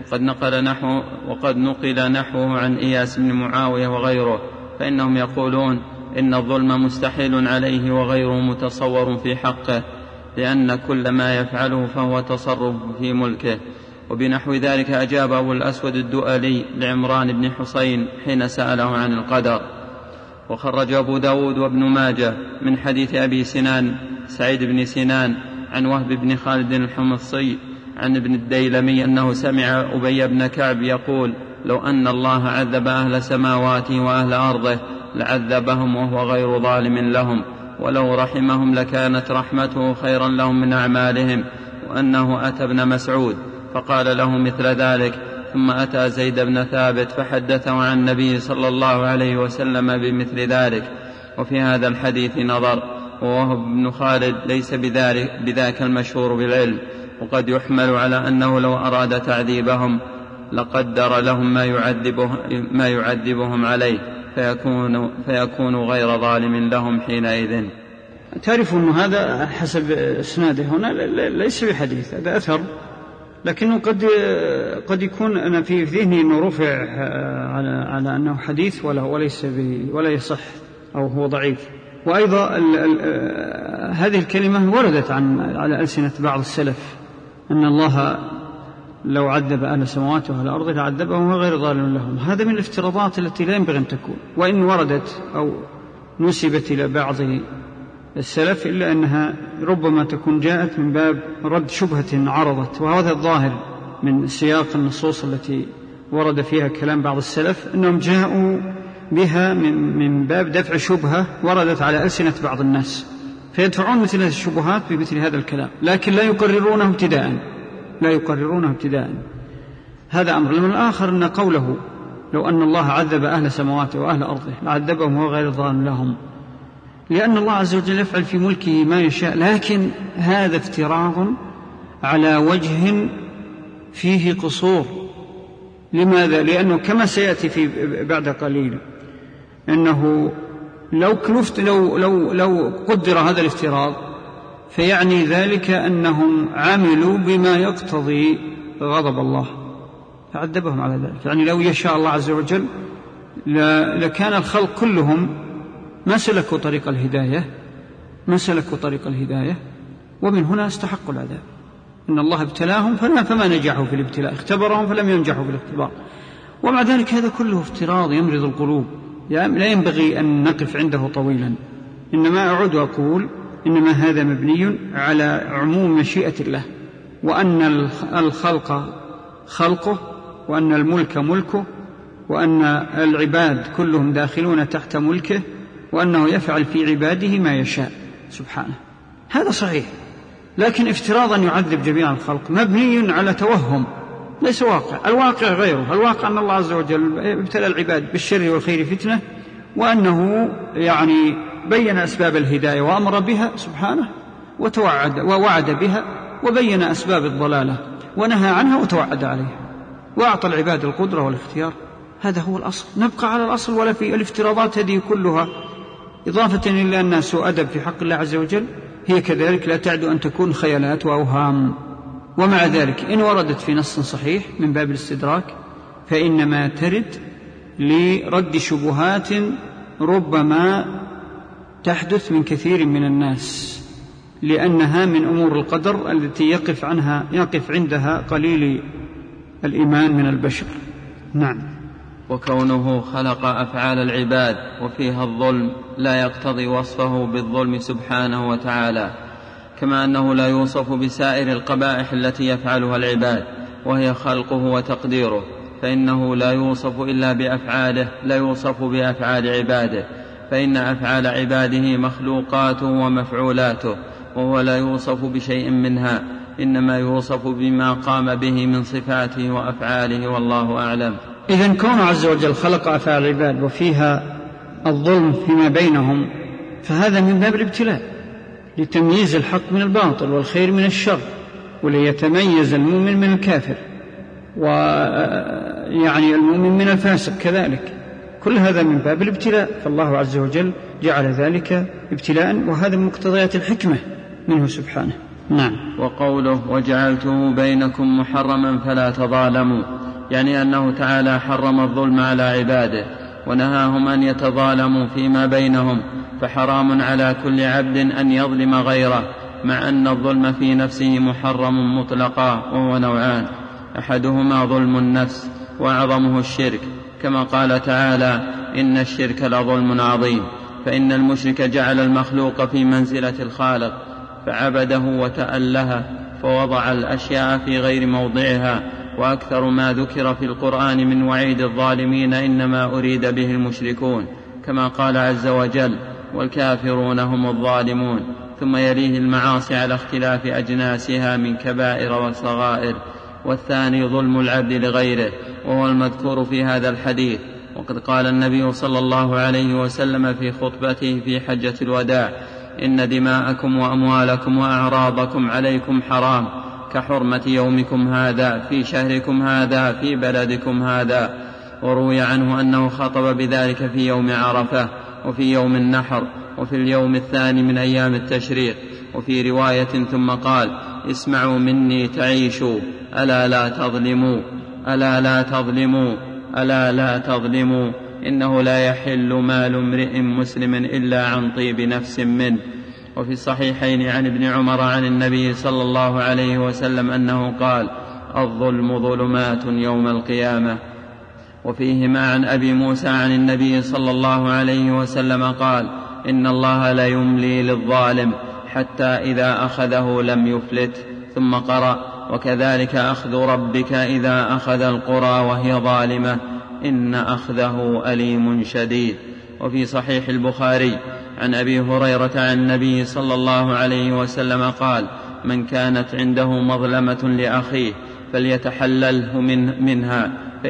وقد نقل نحوه عن إياس بن معاوية وغيره، فإنهم يقولون إن الظلم مستحيل عليه وغيره متصور في حقه، لأن كل ما يفعله فهو تصرف في ملكه، وبنحو ذلك أجاب أبو الأسود الدؤلي لعمران بن حسين حين سأله عن القدر. وخرج أبو داود وابن ماجه من حديث أبي سنان سعيد بن سنان عن وهب بن خالد الحمصي عن ابن الديلمي أنه سمع أبي بن كعب يقول: لو أن الله عذب أهل سماواته وأهل أرضه لعذبهم وهو غير ظالم لهم، ولو رحمهم لكانت رحمته خيرا لهم من أعمالهم. وأنه أتى ابن مسعود فقال له مثل ذلك، ثم أتى زيد بن ثابت فحدثه عن النبي صلى الله عليه وسلم بمثل ذلك. وفي هذا الحديث نظر، ووهب بن خالد ليس بذاك المشهور بالعلم، وقد يحمل على أنه لو أراد تعذيبهم لقدر لهم ما يعذبهم عليه فيكون غير ظالم لهم حينئذ. تعرف أن هذا حسب إسناده هنا ليس بحديث، هذا أثر، لكنه قد يكون أنا في ذهني أنه رفع على أنه حديث ولا يصح أو هو ضعيف. وأيضا هذه الكلمة وردت على ألسنة بعض السلف أن الله لو عذب أهل السماوات وأهل الأرض لعذبهم غير ظالم لهم. هذا من الافتراضات التي لا ينبغي أن تكون، وإن وردت أو نسبت إلى بعض السلف إلا أنها ربما تكون جاءت من باب رد شبهة عرضت. وهذا الظاهر من سياق النصوص التي ورد فيها كلام بعض السلف أنهم جاءوا بها من باب دفع شبهة وردت على ألسنة بعض الناس، فيدفعون مثل هذه الشبهات بمثل هذا الكلام، لكن لا يقررونه ابتداء. هذا أمر. من الآخر أن قوله لو أن الله عذب أهل سماواته وأهل أرضه لعذبهم وهو غير ظالم لهم، لأن الله عز وجل يفعل في ملكه ما يشاء، لكن هذا افتراض على وجه فيه قصور. لماذا؟ لأنه كما سيأتي بعد قليل أنه لو قدر هذا الافتراض فيعني ذلك أنهم عملوا بما يقتضي غضب الله فعذبهم على ذلك. يعني لو يشاء الله عز وجل لكان الخلق كلهم ما سلكوا طريق الهداية، ومن هنا استحقوا العذاب. إن الله ابتلاهم فما نجحوا في الابتلاء، اختبرهم فلم ينجحوا في الاختبار. ومع ذلك هذا كله افتراض يمرض القلوب، يعني لا ينبغي أن نقف عنده طويلا. إنما أعود وأقول إنما هذا مبني على عموم مشيئة الله، وأن الخلق خلقه، وأن الملك ملكه، وأن العباد كلهم داخلون تحت ملكه، وأنه يفعل في عباده ما يشاء سبحانه. هذا صحيح، لكن افتراضا يعذب جميع الخلق مبني على توهم ليس واقع. الواقع غيره. الواقع أن الله عز وجل ابتلى العباد بالشر والخير فتنة، وأنه يعني بين أسباب الهداية وأمر بها سبحانه ووعد بها، وبين أسباب الضلالة ونهى عنها وتوعد عليها، وأعطى العباد القدرة والاختيار. هذا هو الأصل. نبقى على الأصل ولا في الافتراضات هذه كلها إضافة إلى أنها سوء أدب في حق الله عز وجل، هي كذلك لا تعد أن تكون خيالات وأوهام. ومع ذلك إن وردت في نص صحيح من باب الاستدراك فإنما ترد لرد شبهات ربما تحدث من كثير من الناس، لأنها من أمور القدر التي يقف عندها قليل الإيمان من البشر. نعم. وكونه خلق أفعال العباد وفيها الظلم لا يقتضي وصفه بالظلم سبحانه وتعالى، كما أنه لا يوصف بسائر القبائح التي يفعلها العباد وهي خلقه وتقديره، فإنه لا يوصف إلا بأفعاله، لا يوصف بأفعال عباده، فإن أفعال عباده مخلوقاته ومفعولاته، وهو لا يوصف بشيء منها، إنما يوصف بما قام به من صفاته وأفعاله، والله أعلم. إذن كونه عز وجل خلق أفعال العباد وفيها الظلم فيما بينهم فهذا من باب الابتلاء لتمييز الحق من الباطل والخير من الشر، وليتميز المؤمن من الكافر، ويعني المؤمن من الفاسق كذلك. كل هذا من باب الابتلاء، فالله عز وجل جعل ذلك ابتلاء، وهذا من مقتضيات الحكمة منه سبحانه. نعم. وقوله وجعلته بينكم محرما فلا تظالموا، يعني أنه تعالى حرم الظلم على عباده ونهاهم أن يتظالموا فيما بينهم، فحرام على كل عبد أن يظلم غيره، مع أن الظلم في نفسه محرم مطلقا، وهو نوعان: أحدهما ظلم النفس وأعظمه الشرك، كما قال تعالى: إن الشرك لظلم عظيم. فإن المشرك جعل المخلوق في منزلة الخالق فعبده وتأله، فوضع الأشياء في غير موضعها. وأكثر ما ذكر في القرآن من وعيد الظالمين إنما أريد به المشركون، كما قال عز وجل: والكافرون هم الظالمون. ثم يليه المعاصي على اختلاف أجناسها من كبائر وصغائر. والثاني ظلم العبد لغيره، وهو المذكور في هذا الحديث. وقد قال النبي صلى الله عليه وسلم في خطبته في حجة الوداع: إن دماءكم وأموالكم وأعراضكم عليكم حرام كحرمة يومكم هذا في شهركم هذا في بلدكم هذا. وروي عنه أنه خطب بذلك في يوم عرفة، وفي يوم النحر، وفي اليوم الثاني من أيام التشريق. وفي رواية: ثم قال: اسمعوا مني تعيشوا، ألا لا تظلموا، ألا لا تظلموا، ألا لا تظلموا، إنه لا يحل مال امرئ مسلم إلا عن طيب نفس منه. وفي الصحيحين عن ابن عمر عن النبي صلى الله عليه وسلم أنه قال: الظلم ظلمات يوم القيامة. وفيهما عن أبي موسى عن النبي صلى الله عليه وسلم قال: إن الله لا يملي للظالم حتى إذا أخذه لم يفلت. ثم قرأ: وكذلك أخذ ربك إذا أخذ القرى وهي ظالمة إن أخذه أليم شديد. وفي صحيح البخاري عن أبي هريرة عن النبي صلى الله عليه وسلم قال: من كانت عنده مظلمة لأخيه فليتحلله منها،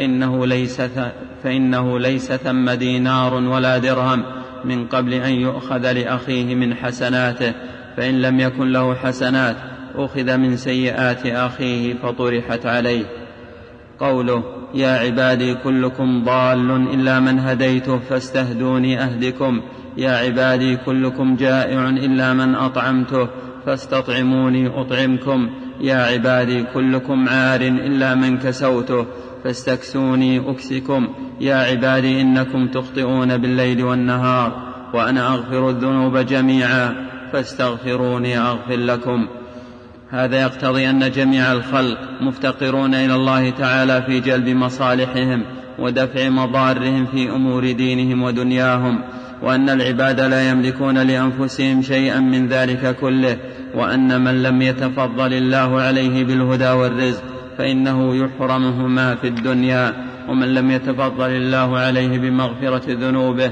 فإنه ليس ثم دينار ولا درهم من قبل أن يؤخذ لأخيه من حسناته، فإن لم يكن له حسنات أخذ من سيئات أخيه فطرحت عليه. قوله: يا عبادي كلكم ضال إلا من هديته فاستهدوني أهدكم، يا عبادي كلكم جائع إلا من أطعمته فاستطعموني أطعمكم، يا عبادي كلكم عار إلا من كسوته فاستكسوني أكسكم، يا عبادي إنكم تخطئون بالليل والنهار وأنا أغفر الذنوب جميعا فاستغفروني أغفر لكم. هذا يقتضي أن جميع الخلق مفتقرون إلى الله تعالى في جلب مصالحهم ودفع مضارهم في أمور دينهم ودنياهم، وأن العباد لا يملكون لأنفسهم شيئا من ذلك كله، وأن من لم يتفضل الله عليه بالهدى والرزق فإنه يحرمهما في الدنيا، ومن لم يتفضل الله عليه بمغفرة ذنوبه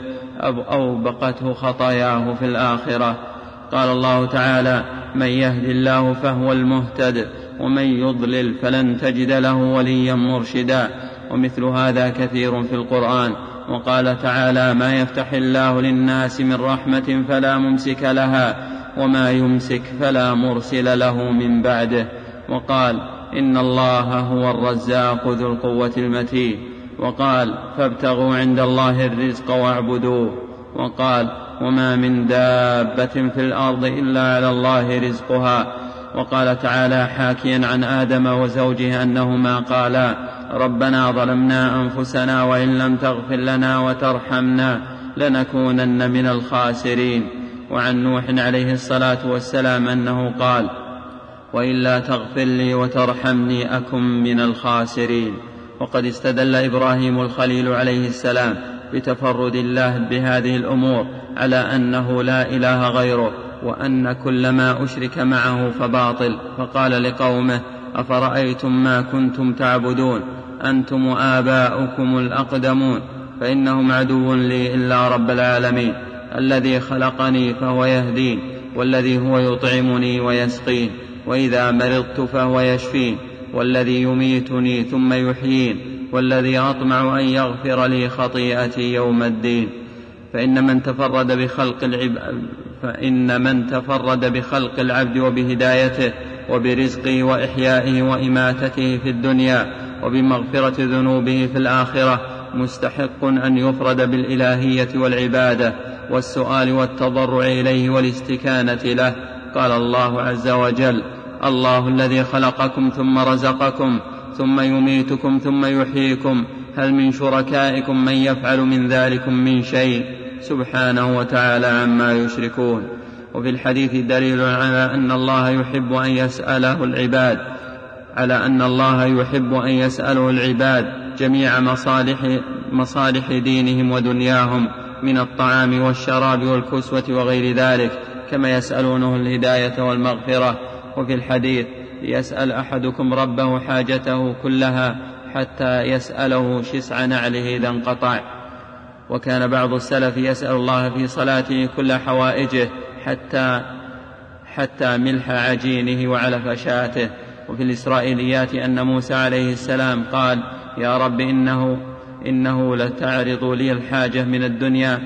أوبقته خطاياه في الآخرة. قال الله تعالى: من يهد الله فهو المهتد ومن يضلل فلن تجد له وليا مرشدا. ومثل هذا كثير في القرآن. وقال تعالى: ما يفتح الله للناس من رحمة فلا ممسك لها وما يمسك فلا مرسل له من بعده. وقال: إن الله هو الرزاق ذو القوة المتين. وقال: فابتغوا عند الله الرزق واعبدوه. وقال: وما من دابة في الأرض إلا على الله رزقها. وقال تعالى حاكيا عن آدم وزوجه أنهما قالا: ربنا ظلمنا أنفسنا وإن لم تغفر لنا وترحمنا لنكونن من الخاسرين. وعن نوح عليه الصلاة والسلام أنه قال: وإلا تغفر لي وترحمني أكن من الخاسرين. وقد استدل إبراهيم الخليل عليه السلام بتفرد الله بهذه الأمور على أنه لا إله غيره، وأن كل ما أشرك معه فباطل، فقال لقومه: أفرأيتم ما كنتم تعبدون أنتم وآباؤكم الأقدمون فإنهم عدو لي إلا رب العالمين، الذي خلقني فهو يهدين، والذي هو يطعمني ويسقين، وإذا مرضت فهو يشفين، والذي يميتني ثم يحيين، والذي أطمع أن يغفر لي خطيئتي يوم الدين. فإن من تفرد بخلق العبد وبهدايته وبرزقه وإحيائه وإماتته في الدنيا وبمغفرة ذنوبه في الآخرة مستحق أن يفرد بالإلهية والعبادة والسؤال والتضرع إليه والاستكانة له. قال الله عز وجل: الله الذي خلقكم ثم رزقكم ثم يميتكم ثم يحييكم هل من شركائكم من يفعل من ذلكم من شيء سبحانه وتعالى عما يشركون. وفي الحديث دليل على أن الله يحب أن يسأله العباد على أن الله يحب أن يسأله العباد جميع مصالح دينهم ودنياهم من الطعام والشراب والكسوة وغير ذلك، كما يسألونه الهداية والمغفرة. وفي الحديث: يسأل أحدكم ربه حاجته كلها حتى يسأله شسع نعله إذا انقطع. وكان بعض السلف يسأل الله في صلاته كل حوائجه حتى ملح عجينه وعلف شاته. وفي الإسرائيليات أن موسى عليه السلام قال: يا رب إنه لتعرض لي الحاجة من الدنيا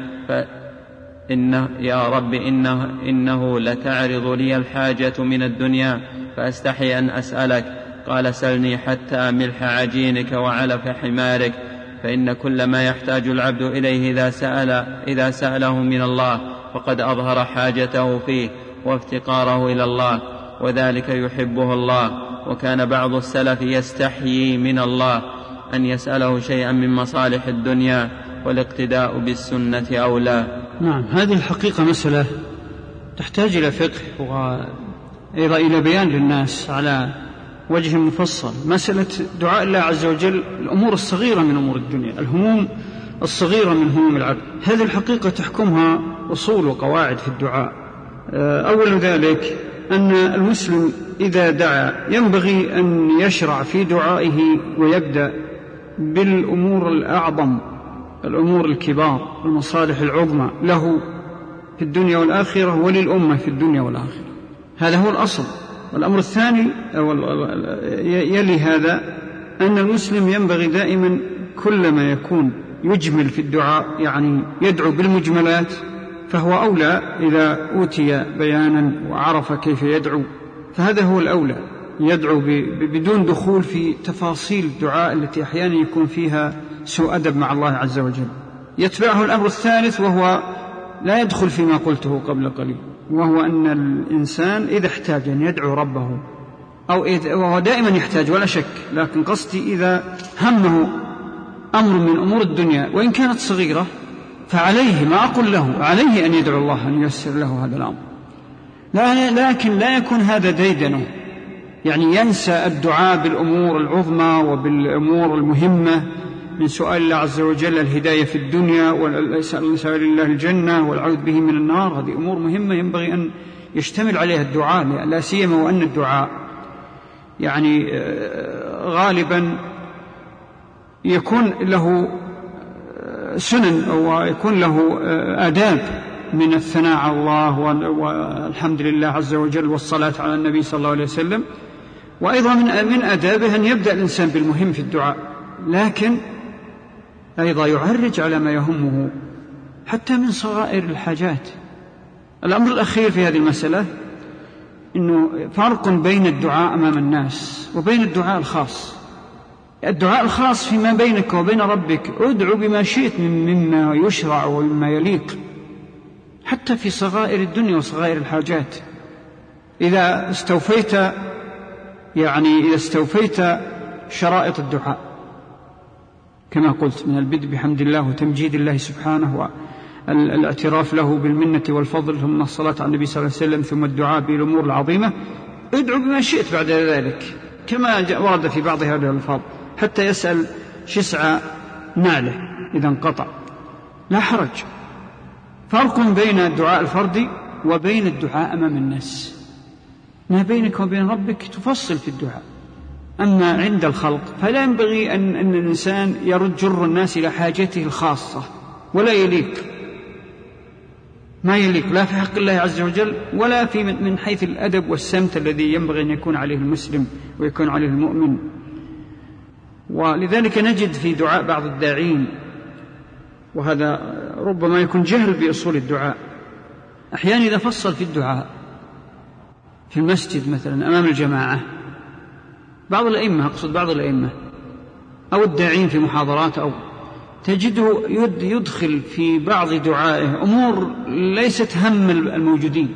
إنه لتعرض لي الحاجة من الدنيا فأستحي أن أسألك. قال: سلني حتى ملح عجينك وعلف حمارك، فإن كل ما يحتاج العبد إليه إذا سأله من الله فقد أظهر حاجته فيه وافتقاره إلى الله، وذلك يحبه الله. وكان بعض السلف يستحيي من الله أن يسأله شيئا من مصالح الدنيا، والاقتداء بالسنة أولى. نعم، هذه الحقيقة مسألة تحتاج إلى فقه وأيضا إلى بيان للناس على وجه مفصل. مسألة دعاء الله عز وجل الأمور الصغيرة من أمور الدنيا، الهموم الصغيرة من هموم العبد، هذه الحقيقة تحكمها أصول وقواعد في الدعاء. أول ذلك أن المسلم إذا دعا ينبغي أن يشرع في دعائه ويبدأ بالأمور الأعظم، الأمور الكبار، المصالح العظمى له في الدنيا والآخرة وللأمة في الدنيا والآخرة. هذا هو الأصل. والأمر الثاني يلي هذا أن المسلم ينبغي دائما كلما يكون يجمل في الدعاء، يعني يدعو بالمجملات، فهو أولى إذا أوتي بيانا وعرف كيف يدعو، فهذا هو الأولى، يدعو بدون دخول في تفاصيل الدعاء التي أحيانا يكون فيها سوء أدب مع الله عز وجل. يتبعه الأمر الثالث وهو لا يدخل فيما قلته قبل قليل، وهو أن الإنسان إذا احتاج أن يدعو ربه وهو دائما يحتاج ولا شك، لكن قصدي إذا همه أمر من أمور الدنيا وإن كانت صغيرة فعليه، ما أقول له عليه أن يدعو الله أن ييسر له هذا الأمر، لكن لا يكون هذا ديدنه، يعني ينسى الدعاء بالأمور العظمى وبالأمور المهمة من سؤال الله عز وجل الهداية في الدنيا وسؤال الله الجنة والعوذ به من النار. هذه أمور مهمة ينبغي أن يشتمل عليها الدعاء، لا سيما وأن الدعاء يعني غالبا يكون له سنن أو يكون له آداب من الثناء على الله والحمد لله عز وجل والصلاة على النبي صلى الله عليه وسلم، وأيضا من آدابه أن يبدأ الإنسان بالمهم في الدعاء، لكن أيضا يعرج على ما يهمه حتى من صغائر الحاجات. الأمر الأخير في هذه المسألة إنه فرق بين الدعاء أمام الناس وبين الدعاء الخاص. الدعاء الخاص فيما بينك وبين ربك، ادعو بما شئت مما يشرع ومما يليق، حتى في صغائر الدنيا وصغائر الحاجات. إذا استوفيت شرائط الدعاء كما قلت من البدء بحمد الله وتمجيد الله سبحانه والاعتراف له بالمنة والفضل، ثم الصلاة على النبي صلى الله عليه وسلم، ثم الدعاء بالأمور العظيمة، ادعو بما شئت بعد ذلك كما ورد في بعض هذه الألفاظ، حتى يسأل شسع نعله إذا انقطع، لا حرج. فرق بين الدعاء الفردي وبين الدعاء أمام الناس. ما بينك وبين ربك تفصل في الدعاء، أما عند الخلق فلا ينبغي أن الإنسان يجر الناس إلى حاجته الخاصة، ولا يليق، ما يليق لا في حق الله عز وجل ولا في من حيث الأدب والسمت الذي ينبغي أن يكون عليه المسلم ويكون عليه المؤمن. ولذلك نجد في دعاء بعض الداعين، وهذا ربما يكون جهل بأصول الدعاء، أحيانا إذا فصل في الدعاء في المسجد مثلا أمام الجماعة، بعض الأئمة، أقصد بعض الأئمة أو الداعين في محاضرات، أو تجده يدخل في بعض دعائه أمور ليست هم الموجودين،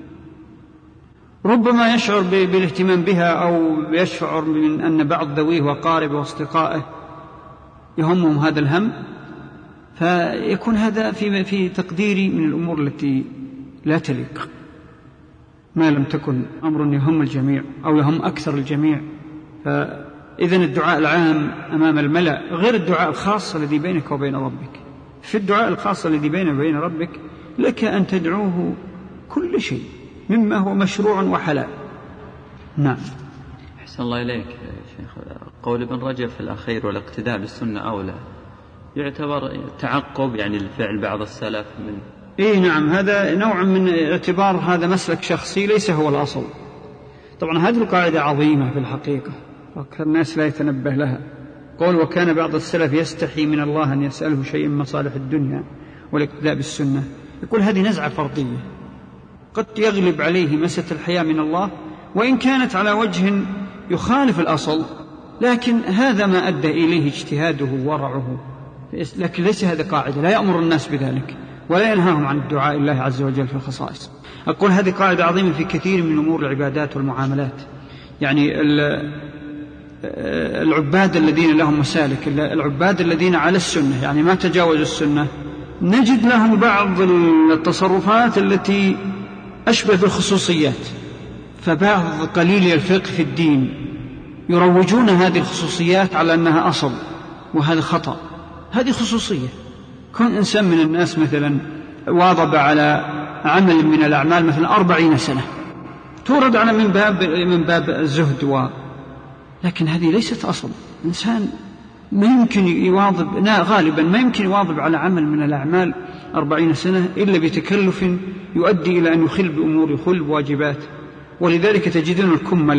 ربما يشعر بالاهتمام بها أو يشعر من أن بعض ذويه وقاربه واصدقائه يهمهم هذا الهم، فيكون هذا في تقديري من الأمور التي لا تليق، ما لم تكن أمر يهم الجميع أو يهم أكثر الجميع، فإذن الدعاء العام أمام الملأ غير الدعاء الخاص الذي بينك وبين ربك. في الدعاء الخاص الذي بينك وبين ربك لك أن تدعوه كل شيء مما هو مشروع وحلال. نعم. أحسن الله إليك شيخ. قول ابن رجب في الأخير والاقتداء بالسنة أولى يعتبر تعقب يعني الفعل بعض السلف من نعم، هذا نوع من اعتبار هذا مسلك شخصي ليس هو الأصل. طبعا هذه القاعدة عظيمة في الحقيقة وأكثر الناس لا يتنبه لها. قول وكان بعض السلف يستحي من الله أن يسأله شيء من مصالح الدنيا والاقتداء بالسنة، يقول هذه نزعة فردية قد يغلب عليه مسألة الحياء من الله وإن كانت على وجه يخالف الأصل، لكن هذا ما أدى إليه اجتهاده وورعه، لكن ليس هذا قاعدة، لا يأمر الناس بذلك ولا ينهاهم عن الدعاء الله عز وجل في الخصائص. أقول هذه قاعدة عظيمة في كثير من أمور العبادات والمعاملات. يعني العباد الذين لهم مسالك، العباد الذين على السنة يعني ما تجاوزوا السنة، نجد لهم بعض التصرفات التي أشبه بالخصوصيات. فبعض قليل الفقه في الدين يروجون هذه الخصوصيات على أنها أصل، وهذا خطأ. هذه خصوصية. كون إنسان من الناس مثلا واظب على عمل من الأعمال مثلا 40 سنة تورد على من باب الزهد لكن هذه ليست أصل. إنسان ما يمكن يواظب، غالبا ما يمكن يواظب على عمل من الأعمال 40 سنة إلا بتكلف يؤدي إلى أن يخل بأمور، يخل بواجبات. ولذلك تجدون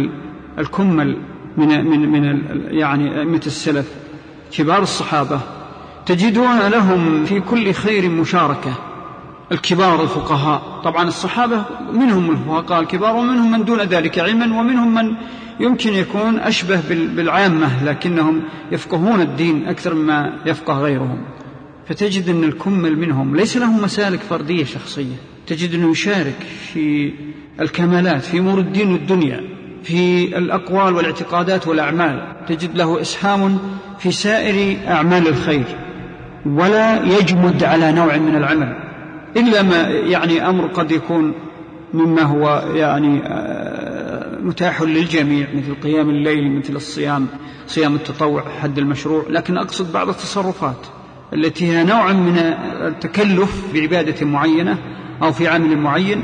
الكمل من يعني أئمة السلف كبار الصحابة تجدون لهم في كل خير مشاركة. الكبار الفقهاء، طبعا الصحابة منهم الفقهاء الكبار ومنهم من دون ذلك علما ومنهم من يمكن يكون أشبه بالعامة لكنهم يفقهون الدين أكثر مما يفقه غيرهم. فتجد أن الكمل منهم ليس لهم مسالك فردية شخصية، تجد أنه يشارك في الكمالات في أمور الدين والدنيا، في الأقوال والاعتقادات والأعمال، تجد له إسهام في سائر أعمال الخير ولا يجمد على نوع من العمل إلا ما يعني أمر قد يكون مما هو يعني متاح للجميع مثل قيام الليل، مثل الصيام، صيام التطوع حد المشروع. لكن أقصد بعض التصرفات التي هي نوع من التكلف بعبادة معينة أو في عمل معين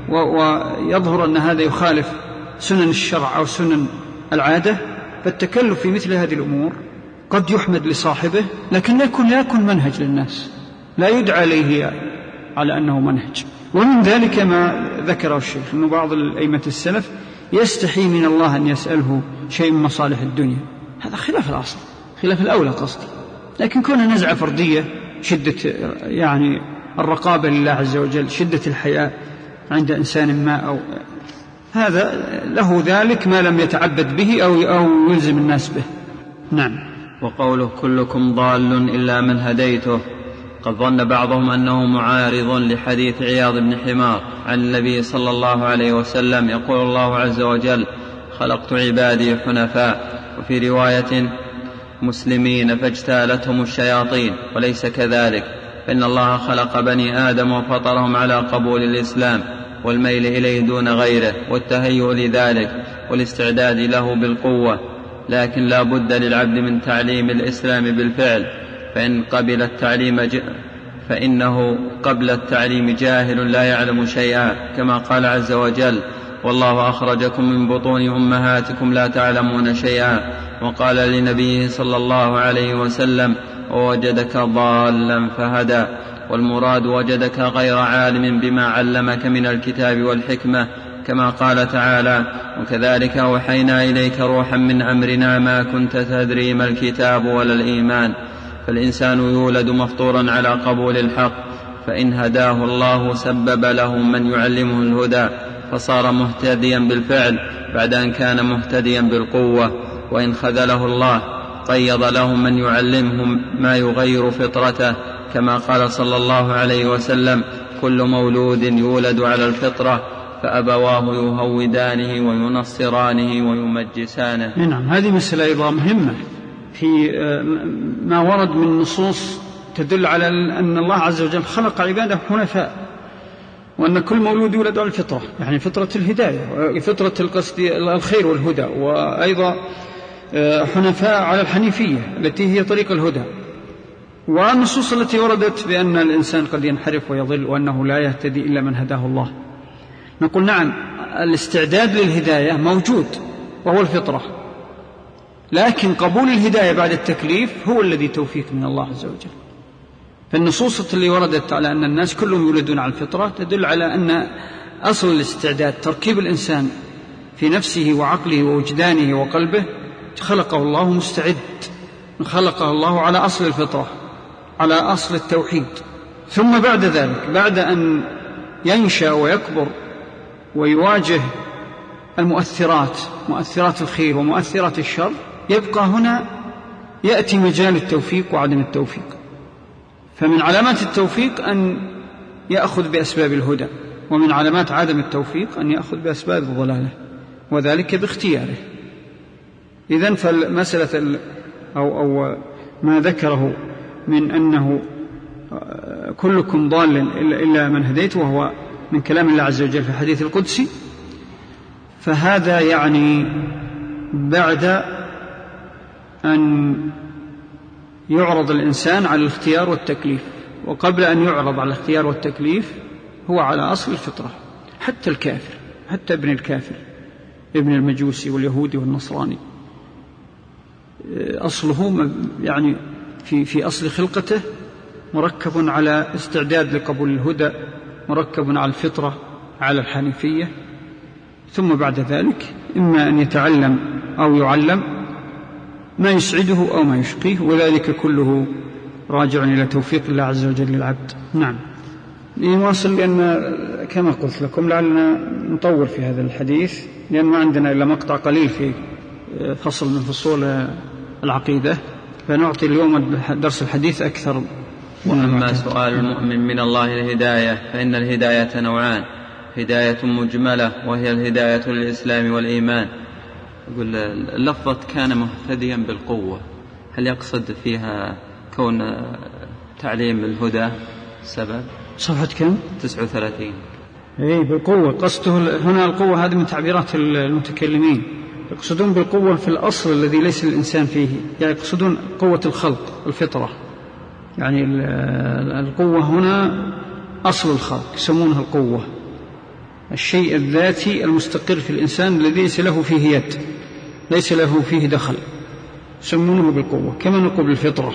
ويظهر أن هذا يخالف سنن الشرع أو سنن العادة. فالتكلف في مثل هذه الأمور قد يحمد لصاحبه لكن لا يكون منهج للناس، لا يدعى عليه على أنه منهج. ومن ذلك ما ذكره الشيخ أن بعض الأئمة السلف يستحي من الله أن يسأله شيء من مصالح الدنيا، هذا خلاف الأصل، خلاف الأولى قصدي. لكن كون نزعة فردية، شدة يعني الرقابة لله عز وجل، شدة الحياء عند إنسان ما، أو هذا له ذلك ما لم يتعبد به أو يلزم الناس به. نعم. وقوله كلكم ضال إلا من هديته، قد ظن بعضهم أنه معارض لحديث عياض بن حمار عن النبي صلى الله عليه وسلم يقول الله عز وجل خلقت عبادي حنفاء، وفي رواية مسلمين فاجتالتهم الشياطين، وليس كذلك، فإن الله خلق بني آدم وفطرهم على قبول الإسلام والميل إليه دون غيره والتهيؤ لذلك والاستعداد له بالقوة، لكن لا بد للعبد من تعليم الإسلام بالفعل، فإنه قبل التعليم جاهل لا يعلم شيئا، كما قال عز وجل والله أخرجكم من بطون أمهاتكم لا تعلمون شيئا. وقال لنبيه صلى الله عليه وسلم ووجدك ضالا فهدى، والمراد وجدك غير عالم بما علمك من الكتاب والحكمة، كما قال تعالى وكذلك أوحينا إليك روحا من أمرنا ما كنت تدري ما الكتاب ولا الإيمان. فالإنسان يولد مفطورا على قبول الحق، فإن هداه الله سبب له من يعلمه الهدى فصار مهتديا بالفعل بعد أن كان مهتديا بالقوة، وإن خذله الله قيض له من يعلمه ما يغير فطرته، كما قال صلى الله عليه وسلم كل مولود يولد على الفطرة فأبواه يهودانه وينصرانه ويمجسانه. نعم، هذه مسألة أيضا مهمة في ما ورد من نصوص تدل على أن الله عز وجل خلق عباده حنفاء، وأن كل مولود يولد على الفطرة، يعني فطرة الهداية، فطرة الخير والهدى. وأيضا حنفاء على الحنيفية التي هي طريق الهدى. والنصوص التي وردت بأن الإنسان قد ينحرف ويضل وأنه لا يهتدي إلا من هداه الله، نقول نعم، الاستعداد للهداية موجود وهو الفطرة، لكن قبول الهداية بعد التكليف هو الذي توفيق من الله عز وجل. فالنصوص اللي وردت على أن الناس كلهم يولدون على الفطرة تدل على أن أصل الاستعداد تركيب الإنسان في نفسه وعقله ووجدانه وقلبه خلقه الله مستعد، خلقه الله على أصل الفطرة، على أصل التوحيد. ثم بعد ذلك بعد أن ينشأ ويكبر ويواجه المؤثرات، مؤثرات الخير ومؤثرات الشر، يبقى هنا يأتي مجال التوفيق وعدم التوفيق. فمن علامات التوفيق أن يأخذ بأسباب الهدى، ومن علامات عدم التوفيق أن يأخذ بأسباب الضلالة، وذلك باختياره. إذن فالمسألة أو ما ذكره من أنه كلكم ضال إلا من هديت، وهو من كلام الله عز وجل في الحديث القدسي، فهذا يعني بعد أن يعرض الإنسان على الاختيار والتكليف، وقبل أن يعرض على الاختيار والتكليف هو على أصل الفطرة. حتى الكافر، حتى ابن الكافر، ابن المجوسي واليهودي والنصراني، أصله يعني في أصل خلقته مركب على استعداد لقبول الهدى، مركب على الفطرة، على الحنيفية. ثم بعد ذلك إما أن يتعلم أو يعلم ما يسعده أو ما يشقيه، وذلك كله راجع إلى توفيق الله عز وجل للعبد. نعم، نواصل، لأن كما قلت لكم لعلنا نطول في هذا الحديث، لأن ما عندنا إلا مقطع قليل في فصل من فصول العقيدة، فنعطي اليوم درس الحديث أكثر. وأما سؤال المؤمن من الله الهداية فإن الهداية نوعان: هداية مجملة وهي الهداية للإسلام والإيمان. يقول اللفظة كان مهتديا بالقوة، هل يقصد فيها كون تعليم الهدى سبب؟ صفحة كم؟ 39. إيه، بالقوة قصده هنا. القوة هذه من تعبيرات المتكلمين، يقصدون بالقوة في الأصل الذي ليس الإنسان فيه، يعني يقصدون قوة الخلق، الفطرة. يعني القوة هنا أصل الخلق، يسمونها القوة، الشيء الذاتي المستقر في الإنسان الذي ليس له فيه يد، ليس له فيه دخل، يسمونه بالقوة. كما نقول بالفطرة.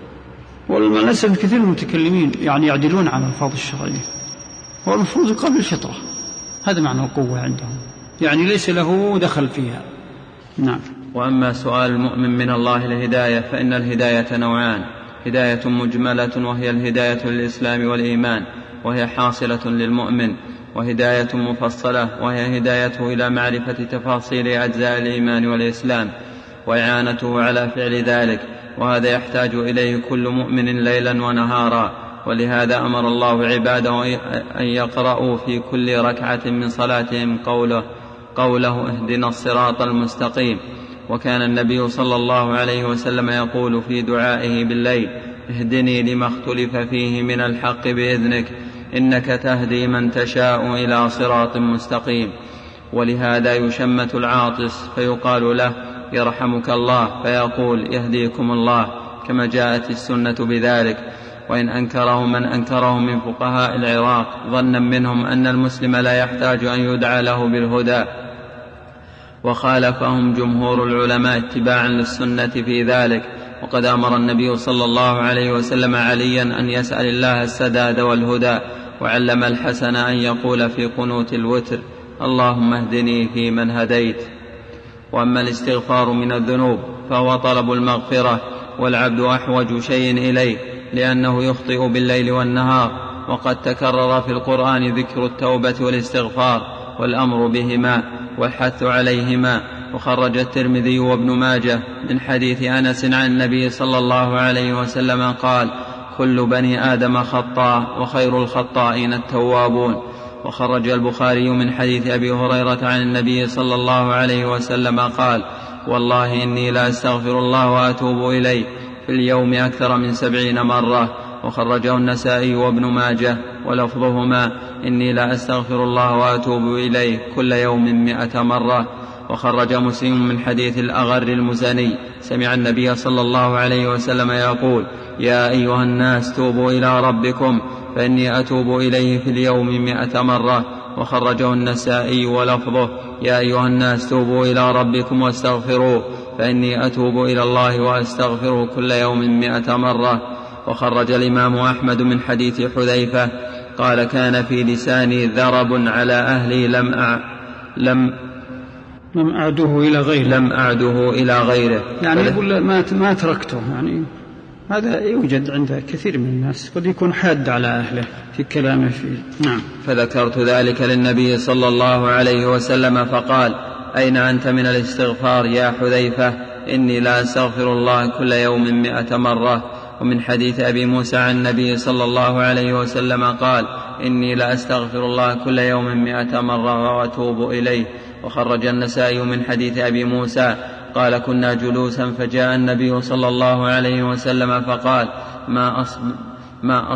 وللأسف كثير من المتكلمين يعني يعدلون على الألفاظ الشرعية، هو المفروض يقال بالفطرة، هذا معنى القوة عندهم، يعني ليس له دخل فيها. نعم. وأما سؤال المؤمن من الله الهداية فإن الهداية نوعان: هداية مجملة وهي الهداية للإسلام والإيمان وهي حاصلة للمؤمن، وهداية مفصلة وهي هدايته إلى معرفة تفاصيل أجزاء الإيمان والإسلام وإعانته على فعل ذلك، وهذا يحتاج إليه كل مؤمن ليلا ونهارا. ولهذا أمر الله عباده أن يقرأوا في كل ركعة من صلاتهم قوله اهدنا الصراط المستقيم. وكان النبي صلى الله عليه وسلم يقول في دعائه بالليل: اهدني لما اختلف فيه من الحق بإذنك إنك تهدي من تشاء إلى صراط مستقيم. ولهذا يشمت العاطس فيقال له يرحمك الله، فيقول يهديكم الله، كما جاءت السنة بذلك. وإن أنكره من أنكره من فقهاء العراق ظنا منهم أن المسلم لا يحتاج أن يدعى له بالهدى، وخالفهم جمهور العلماء اتباعا للسنة في ذلك. وقد أمر النبي صلى الله عليه وسلم عليا أن يسأل الله السداد والهدى، وعلم الحسن أن يقول في قنوت الوتر: اللهم اهدني فيمن هديت. وأما الاستغفار من الذنوب فهو طلب المغفرة، والعبد أحوج شيء إليه، لأنه يخطئ بالليل والنهار. وقد تكرر في القرآن ذكر التوبة والاستغفار والأمر بهما والحث عليهما. وخرج الترمذي وابن ماجه من حديث أنس عن النبي صلى الله عليه وسلم قال: كل بني آدم خطاء وخير الخطائين التوابون. وخرج البخاري من حديث أبي هريرة عن النبي صلى الله عليه وسلم قال: والله إني لا أستغفر الله وأتوب إليه في اليوم أكثر من 70 مرة. وخرجه النسائي وابن ماجه ولفظهما: إني لا أستغفر الله وأتوب إليه كل يوم 100 مرة. وخرج مسلم من حديث الأغر المزني سمع النبي صلى الله عليه وسلم يقول: يا أيها الناس توبوا إلى ربكم فإني أتوب إليه في اليوم 100 مرة. وخرجه النسائي ولفظه: يا أيها الناس توبوا إلى ربكم واستغفروه فإني أتوب إلى الله وأستغفره كل يوم 100 مرة. وخرج الإمام أحمد من حديث حذيفة قال: كان في لساني ذرب على أهلي لم أعده إلى غيره يعني يقول ما تركته، يعني هذا يوجد عند كثير من الناس، قد يكون حاد على أهله في كلامه فيه. نعم. فذكرت ذلك للنبي صلى الله عليه وسلم فقال: أين أنت من الاستغفار يا حذيفة؟ إني لا أستغفر الله كل يوم 100 مرة. ومن حديث أبي موسى عن النبي صلى الله عليه وسلم قال: إني لا أستغفر الله كل يوم 100 مرة وأتوب إليه. وخرج النسائي من حديث أبي موسى قال: كنا جلوسا فجاء النبي صلى الله عليه وسلم فقال: ما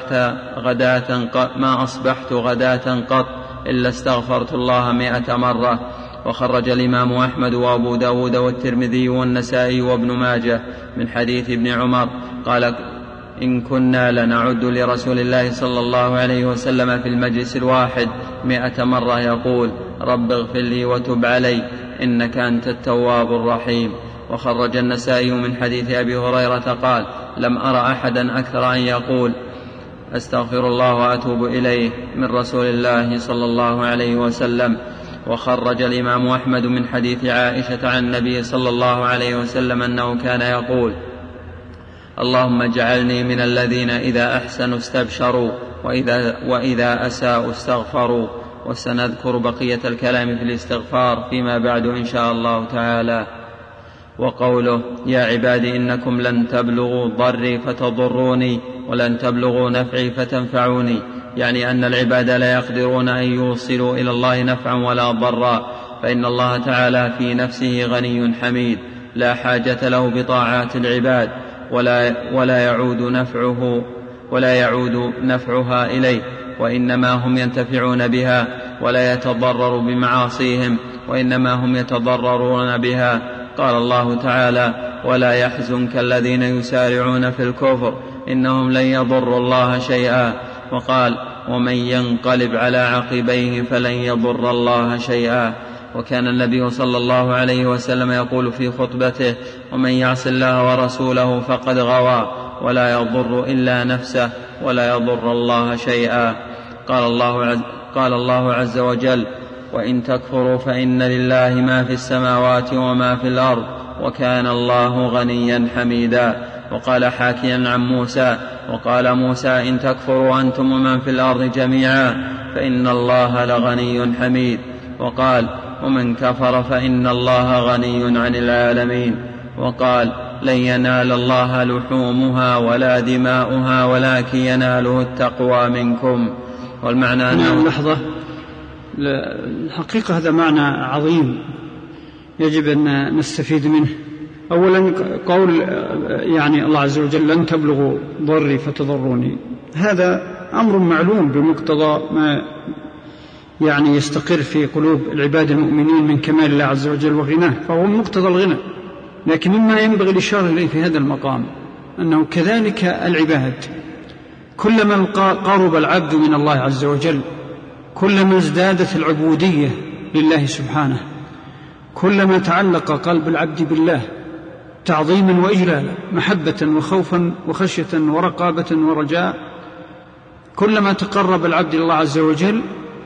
أصبحت غداة قط إلا استغفرت الله 100 مرة. وخرج الإمام أحمد وأبو داود والترمذي والنسائي وابن ماجه من حديث ابن عمر قال: إن كنا لنعد لرسول الله صلى الله عليه وسلم في المجلس الواحد 100 مرة يقول: رب اغفر لي وتب علي إنك أنت التواب الرحيم. وخرج النسائي من حديث أبي هريرة قال: لم أرى أحدا أكثر أن يقول أستغفر الله وأتوب إليه من رسول الله صلى الله عليه وسلم. وخرج الإمام أحمد من حديث عائشة عن النبي صلى الله عليه وسلم أنه كان يقول: اللهم اجعلني من الذين إذا أحسنوا استبشروا وإذا أساءوا استغفروا. وسنذكر بقية الكلام في الاستغفار فيما بعد إن شاء الله تعالى. وقوله: يا عبادي إنكم لن تبلغوا ضري فتضروني ولن تبلغوا نفعي فتنفعوني، يعني أن العباد لا يقدرون أن يوصلوا إلى الله نفعا ولا ضرا، فإن الله تعالى في نفسه غني حميد لا حاجة له بطاعات العباد ولا يعود نفعها إليه، وإنما هم ينتفعون بها ولا يتضرر بمعاصيهم، وإنما هم يتضررون بها. قال الله تعالى: ولا يحزنك الذين يسارعون في الكفر إنهم لن يضروا الله شيئا. وقال: ومن ينقلب على عقبيه فلن يضر الله شيئا. وكان النبي صلى الله عليه وسلم يقول في خطبته: ومن يعص الله ورسوله فقد غوى ولا يضر إلا نفسه ولا يضر الله شيئا. قال الله عز وجل: وإن تكفروا فإن لله ما في السماوات وما في الأرض وكان الله غنيا حميدا. وقال حاكيا عن موسى: وقال موسى: إن تكفروا أنتم ومن في الأرض جميعا فإن الله لغني حميد. وقال: ومن كفر فإن الله غني عن العالمين. وقال: لن ينال الله لحومها ولا دماؤها ولكن يناله التقوى منكم. والمعنى أنه لحظة، الحقيقة هذا معنى عظيم يجب أن نستفيد منه. أولا قول يعني الله عز وجل: لن تبلغوا ضري فتضروني، هذا أمر معلوم بمقتضى ما يعني يستقر في قلوب العباد المؤمنين من كمال الله عز وجل وغناه، فهو مقتضى الغنى. لكن مما ينبغي الإشارة إليه في هذا المقام أنه كذلك العباد كلما قرب العبد من الله عز وجل كلما ازدادت العبودية لله سبحانه، كلما تعلق قلب العبد بالله تعظيما وإجلالا، محبة وخوفا وخشية ورقابة ورجاء، كلما تقرب العبد إلى الله عز وجل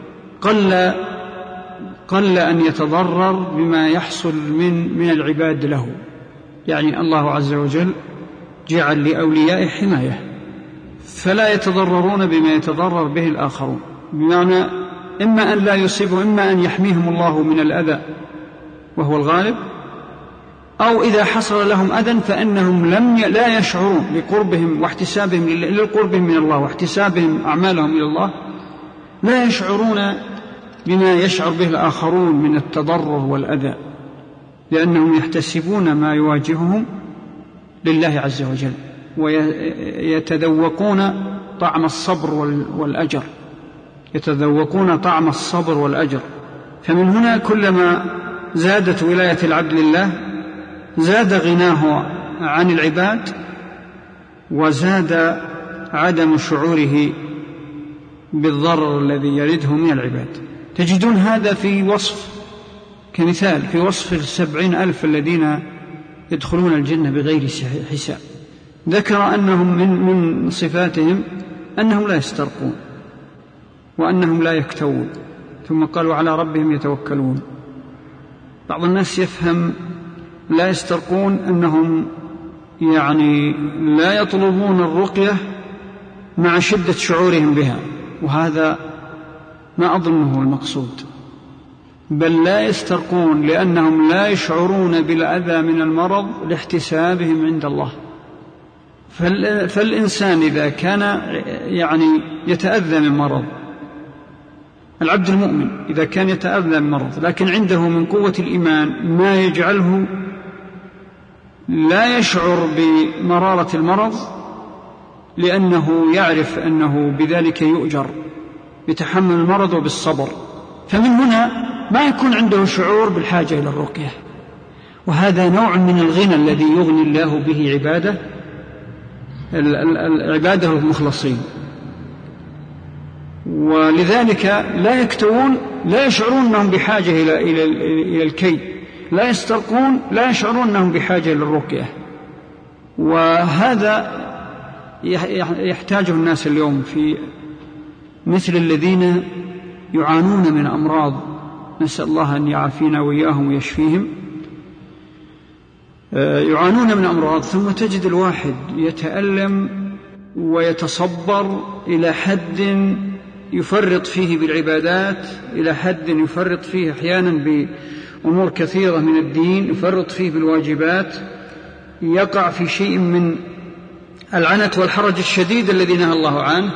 قل أن يتضرر بما يحصل من العباد له. يعني الله عز وجل جعل لأوليائه حماية فلا يتضررون بما يتضرر به الآخرون، بمعنى إما أن لا يصيبوا، إما أن يحميهم الله من الأذى وهو الغالب، أو إذا حصل لهم أذى فإنهم لا يشعرون بقربهم واحتسابهم للقربهم من الله واحتسابهم أعمالهم إلى الله، لا يشعرون بما يشعر به الآخرون من التضرر والأذى، لأنهم يحتسبون ما يواجههم لله عز وجل ويتذوقون طعم الصبر والأجر، يتذوقون طعم الصبر والأجر. فمن هنا كلما زادت ولاية العبد لله، زاد غناه عن العباد، وزاد عدم شعوره بالضرر الذي يرده من العباد. تجدون هذا في وصف، كمثال في وصف 70,000 الذين يدخلون الجنة بغير حساب. ذكر أنهم من صفاتهم أنهم لا يسترقون وأنهم لا يكتوون، ثم قالوا على ربهم يتوكلون. بعض الناس يفهم لا يسترقون أنهم يعني لا يطلبون الرقية مع شدة شعورهم بها، وهذا ما أظنه المقصود، بل لا يسترقون لأنهم لا يشعرون بالأذى من المرض لاحتسابهم عند الله. فالإنسان إذا كان يعني يتأذى من مرض، العبد المؤمن إذا كان يتأذى من مرض لكن عنده من قوة الإيمان ما يجعله لا يشعر بمرارة المرض، لأنه يعرف أنه بذلك يؤجر بتحمل المرض وبالصبر، فمن هنا ما يكون عنده شعور بالحاجة إلى الرقية. وهذا نوع من الغنى الذي يغني الله به عباده المخلصين. ولذلك لا يكتوون، لا يشعرون أنهم بحاجة إلى الكي، لا يسترقون، لا يشعرون أنهم بحاجة إلى الرقية. وهذا يحتاجه الناس اليوم، في مثل الذين يعانون من أمراض، نسأل الله أن يعافينا وإياهم ويشفيهم، يعانون من أمراض، ثم تجد الواحد يتألم ويتصبر إلى حد يفرط فيه بالعبادات، إلى حد يفرط فيه أحيانا بأمور كثيرة من الدين، يفرط فيه بالواجبات، يقع في شيء من العنت والحرج الشديد الذي نهى الله عنه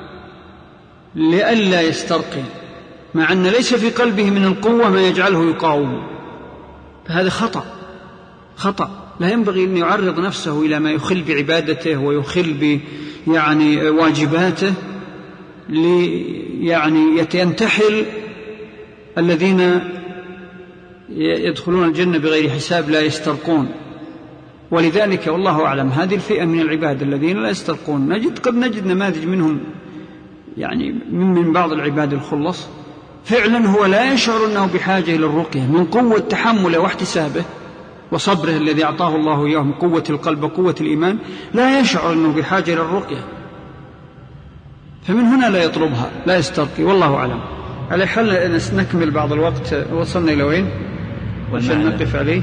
لئلا يسترقي، مع أن ليس في قلبه من القوة ما يجعله يقاوم. فهذا خطأ، لا ينبغي أن يعرض نفسه إلى ما يخل بعبادته ويخل بواجباته ينتحل الذين يدخلون الجنة بغير حساب لا يسترقون. ولذلك والله أعلم هذه الفئة من العباد الذين لا يسترقون قد نجد نماذج منهم، يعني من بعض العباد الخلص فعلا هو لا يشعر أنه بحاجة إلى الرقية من قوة تحمله واحتسابه وصبره الذي أعطاه الله إياه من قوة القلب وقوة الإيمان، لا يشعر أنه بحاجة إلى الرقية، فمن هنا لا يطلبها، لا يسترقي. والله أعلم. على حال نكمل بعض الوقت. وصلنا إلى وين؟ عشان نقف عليه.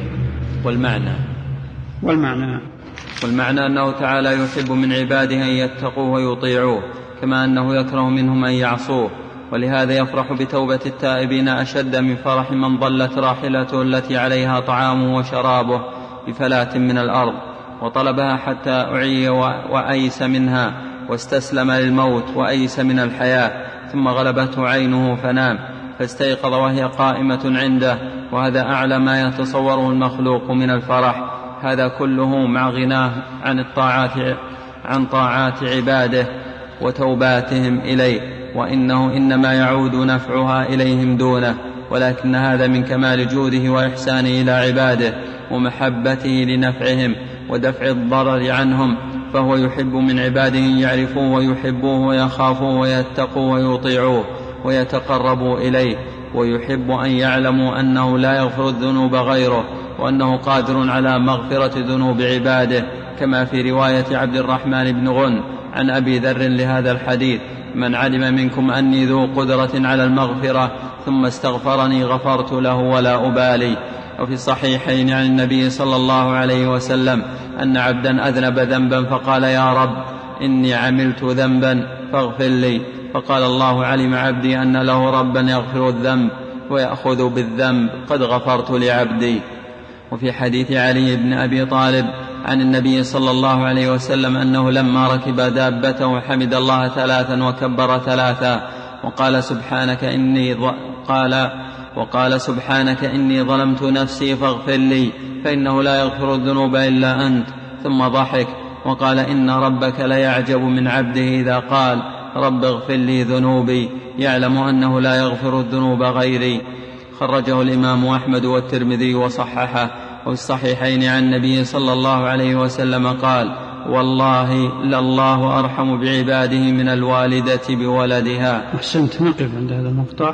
والمعنى أنه تعالى يحب من عباده أن يتقوه ويطيعوه، كما أنه يكره منهم أن يعصوه، ولهذا يفرح بتوبة التائبين أشد من فرح من ضلت راحلته التي عليها طعامه وشرابه بفلاة من الأرض وطلبها حتى أعي وأيس منها واستسلم للموت وأيس من الحياة، ثم غلبته عينه فنام فاستيقظ وهي قائمة عنده، وهذا أعلى ما يتصوره المخلوق من الفرح. هذا كله مع غناه عن طاعات عباده وتوباتهم إليه، وإنه إنما يعود نفعها إليهم دونه، ولكن هذا من كمال جوده وإحسانه إلى عباده ومحبته لنفعهم ودفع الضرر عنهم، فهو يحب من عباده يعرفوه ويحبوه ويخافوه ويتقوه ويطيعوه ويتقربوا إليه، ويحب أن يعلموا أنه لا يغفر الذنوب غيره، وأنه قادر على مغفرة ذنوب عباده، كما في رواية عبد الرحمن بن غن عن أبي ذر لهذا الحديث: من علم منكم أني ذو قدرة على المغفرة ثم استغفرني غفرت له ولا أبالي. وفي الصحيحين عن النبي صلى الله عليه وسلم أن عبدا أذنب ذنبا فقال: يا رب إني عملت ذنبا فاغفر لي، فقال الله: علم عبدي أن له ربا يغفر الذنب ويأخذ بالذنب، قد غفرت لعبدي. وفي حديث علي بن أبي طالب عن النبي صلى الله عليه وسلم أنه لما ركب دابته حمد الله 3 وكبر 3 وقال سبحانك إني ظلمت نفسي فاغفر لي فإنه لا يغفر الذنوب إلا أنت، ثم ضحك وقال: إن ربك ليعجب من عبده إذا قال رب اغفر لي ذنوبي، يعلم أنه لا يغفر الذنوب غيري. خرجه الإمام أحمد والترمذي وصححه، وفي الصحيحين عن النبي صلى الله عليه وسلم قال: والله لله أرحم بعباده من الوالدة بولدها. أحسنت. نقف عند هذا المقطع.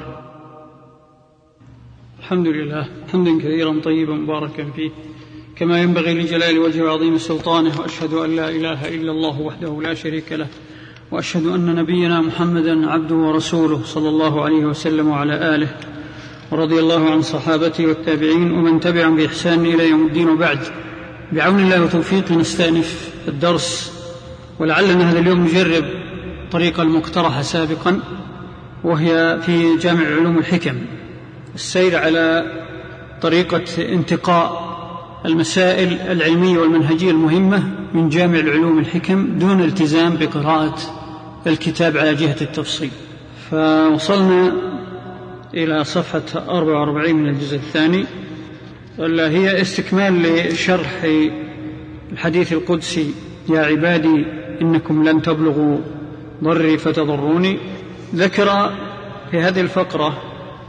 الحمد لله حمدا كثيرا طيبا مباركا فيه كما ينبغي لجلال وجه وعظيم سلطانه، وأشهد أن لا إله إلا الله وحده لا شريك له، وأشهد أن نبينا محمدا عبده ورسوله صلى الله عليه وسلم وعلى آله، ورضي الله عن صحابته والتابعين ومن تبعهم بإحسان إلى يوم الدين. وبعد، بعون الله وتوفيقه نستأنف الدرس، ولعلنا هذا اليوم نجرب طريقة المقترحة سابقا، وهي في جامع علوم الحكم، السير على طريقة انتقاء المسائل العلمية والمنهجية المهمة من جامع العلوم الحكم دون التزام بقراءة الكتاب على جهة التفصيل. فوصلنا إلى صفحة 44 من الجزء الثاني، ولا هي استكمال لشرح الحديث القدسي: يا عبادي إنكم لن تبلغوا ضري فتضروني. ذكر في هذه الفقرة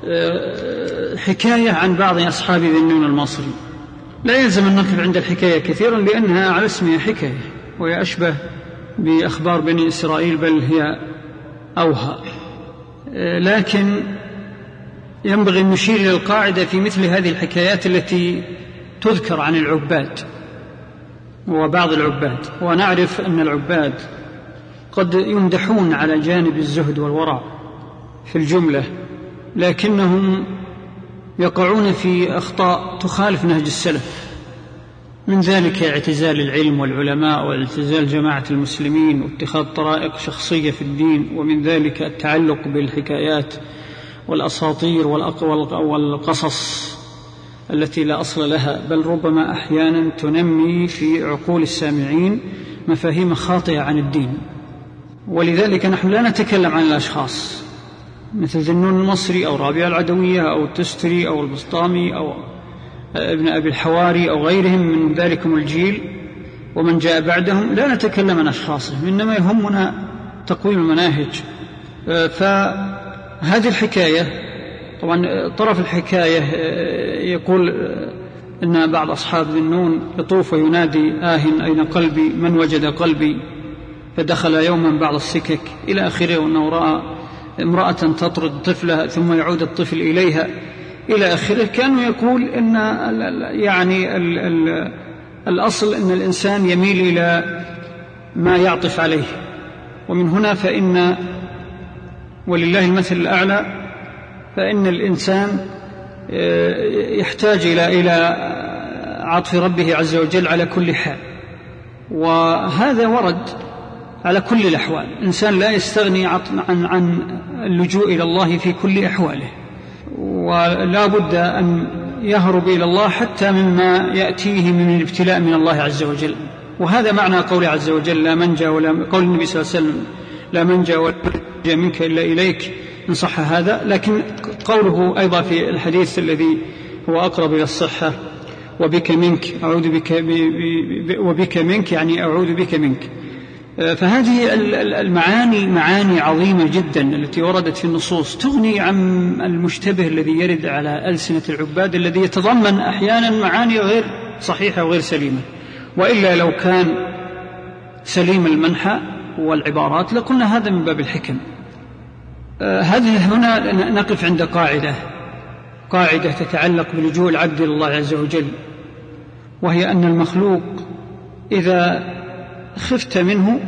حكاية عن بعض أصحاب ذي النون المصري. لا يلزم أن نقف عند الحكاية كثيرا، لأنها على اسمها حكاية، وهي أشبه بأخبار بني إسرائيل، بل هي أوهى. لكن ينبغي أن نشير إلى القاعدة في مثل هذه الحكايات التي تذكر عن العباد وبعض العباد. ونعرف أن العباد قد يمدحون على جانب الزهد والورع في الجملة، لكنهم يقعون في أخطاء تخالف نهج السلف، من ذلك اعتزال العلم والعلماء، واعتزال جماعة المسلمين، واتخاذ طرائق شخصية في الدين، ومن ذلك التعلق بالحكايات والأساطير والقصص التي لا أصل لها، بل ربما أحيانا تنمي في عقول السامعين مفاهيم خاطئة عن الدين. ولذلك نحن لا نتكلم عن الأشخاص مثل ذي النون المصري أو رابعة العدوية أو التستري أو البسطامي أو ابن أبي الحواري أو غيرهم من ذلكم الجيل ومن جاء بعدهم. لا نتكلم عن أشخاصهم، إنما يهمنا تقويم المناهج. فهذه الحكاية، طبعا طرف الحكاية يقول إن بعض أصحاب ذي النون يطوف وينادي: أين قلبي؟ من وجد قلبي؟ فدخل يوما بعض السكك إلى آخره، وأنه رأى امرأة تطرد طفلها ثم يعود الطفل إليها إلى آخره. كانوا يقول إن يعني الأصل أن الإنسان يميل إلى ما يعطف عليه، ومن هنا فإن ولله المثل الأعلى، فإن الإنسان يحتاج إلى عطف ربه عز وجل على كل حال، وهذا ورد على كل الأحوال. الإنسان لا يستغني عن اللجوء إلى الله في كل أحواله، ولا بد أن يهرب إلى الله حتى مما يأتيه من الابتلاء من الله عز وجل. وهذا معنى قوله عز وجل: لا منجا ولا، قول النبي صلى الله عليه وسلم: لا منجا ولا منجا منك إلا إليك، إن صح هذا. لكن قوله أيضا في الحديث الذي هو أقرب إلى الصحة: وبك منك أعوذ بك، وبك منك يعني أعوذ بك منك. فهذه المعاني معاني عظيمة جدا التي وردت في النصوص، تغني عن المشتبه الذي يرد على ألسنة العباد، الذي يتضمن أحيانا معاني غير صحيحة وغير سليمة. وإلا لو كان سليم المنحى والعبارات لقلنا هذا من باب الحكم. هذه هنا نقف عند قاعدة تتعلق بلجوء العبد إلى الله عز وجل، وهي أن المخلوق إذا خفت منه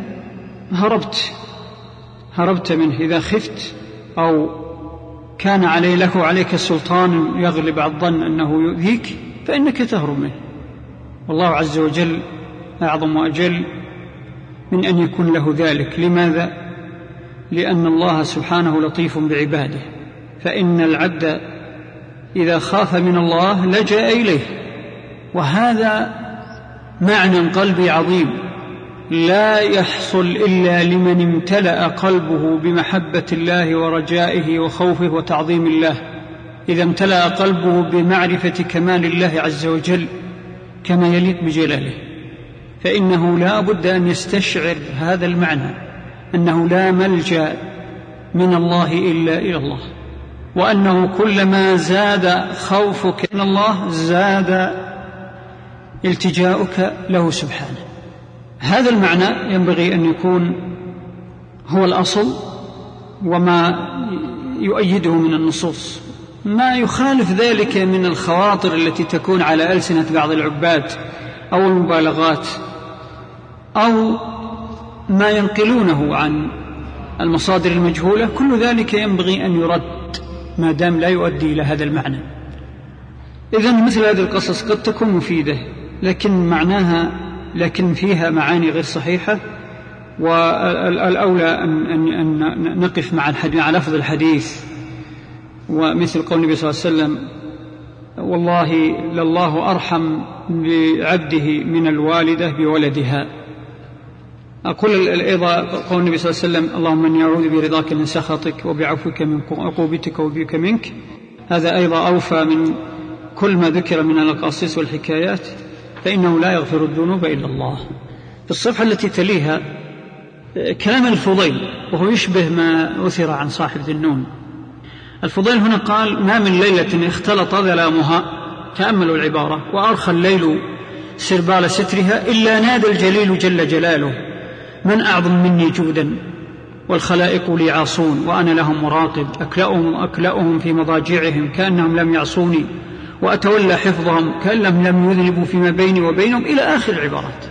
هربت منه. إذا خفت أو كان عليك سلطان يغلب على الظن أنه يؤذيك فإنك تهرب منه. والله عز وجل أعظم وأجل من أن يكون له ذلك. لماذا؟ لأن الله سبحانه لطيف بعباده، فإن العبد إذا خاف من الله لجأ إليه. وهذا معنى قلبي عظيم لا يحصل إلا لمن امتلأ قلبه بمحبة الله ورجائه وخوفه وتعظيم الله. إذا امتلأ قلبه بمعرفة كمال الله عز وجل كما يليق بجلاله، فإنه لا بد أن يستشعر هذا المعنى، أنه لا ملجأ من الله إلا إلى الله، وأنه كلما زاد خوفك من الله زاد التجاؤك له سبحانه. هذا المعنى ينبغي أن يكون هو الأصل، وما يؤيده من النصوص. ما يخالف ذلك من الخواطر التي تكون على ألسنة بعض العباد أو المبالغات أو ما ينقلونه عن المصادر المجهولة، كل ذلك ينبغي أن يرد ما دام لا يؤدي إلى هذا المعنى. إذن مثل هذه القصص قد تكون مفيدة لكن فيها معاني غير صحيحة، والأولى أن نقف مع لفظ الحديث، ومثل قول النبي صلى الله عليه وسلم: والله لله أرحم بعبده من الوالدة بولدها. أقول أيضا قول النبي صلى الله عليه وسلم: اللهم إني أعوذ برضاك من سخطك وبعفوك من عقوبتك وبك منك. هذا أيضا أوفى من كل ما ذكر من القصص والحكايات، فإنه لا يغفر الذنوب إلا الله. في الصفحة التي تليها كلام الفضيل، وهو يشبه ما أثر عن صاحب ذي النون. الفضيل هنا قال: ما من ليلة اختلط ظلامها، تأملوا العبارة، وأرخى الليل سربال سترها، إلا نادى الجليل جل جلاله: من أعظم مني جودا والخلائق لي عاصون، وأنا لهم مراقب، أكلأهم في مضاجعهم كأنهم لم يعصوني، وأتولى حفظهم كأنهم لم يذنبوا فيما بيني وبينهم، إلى آخر العبارات.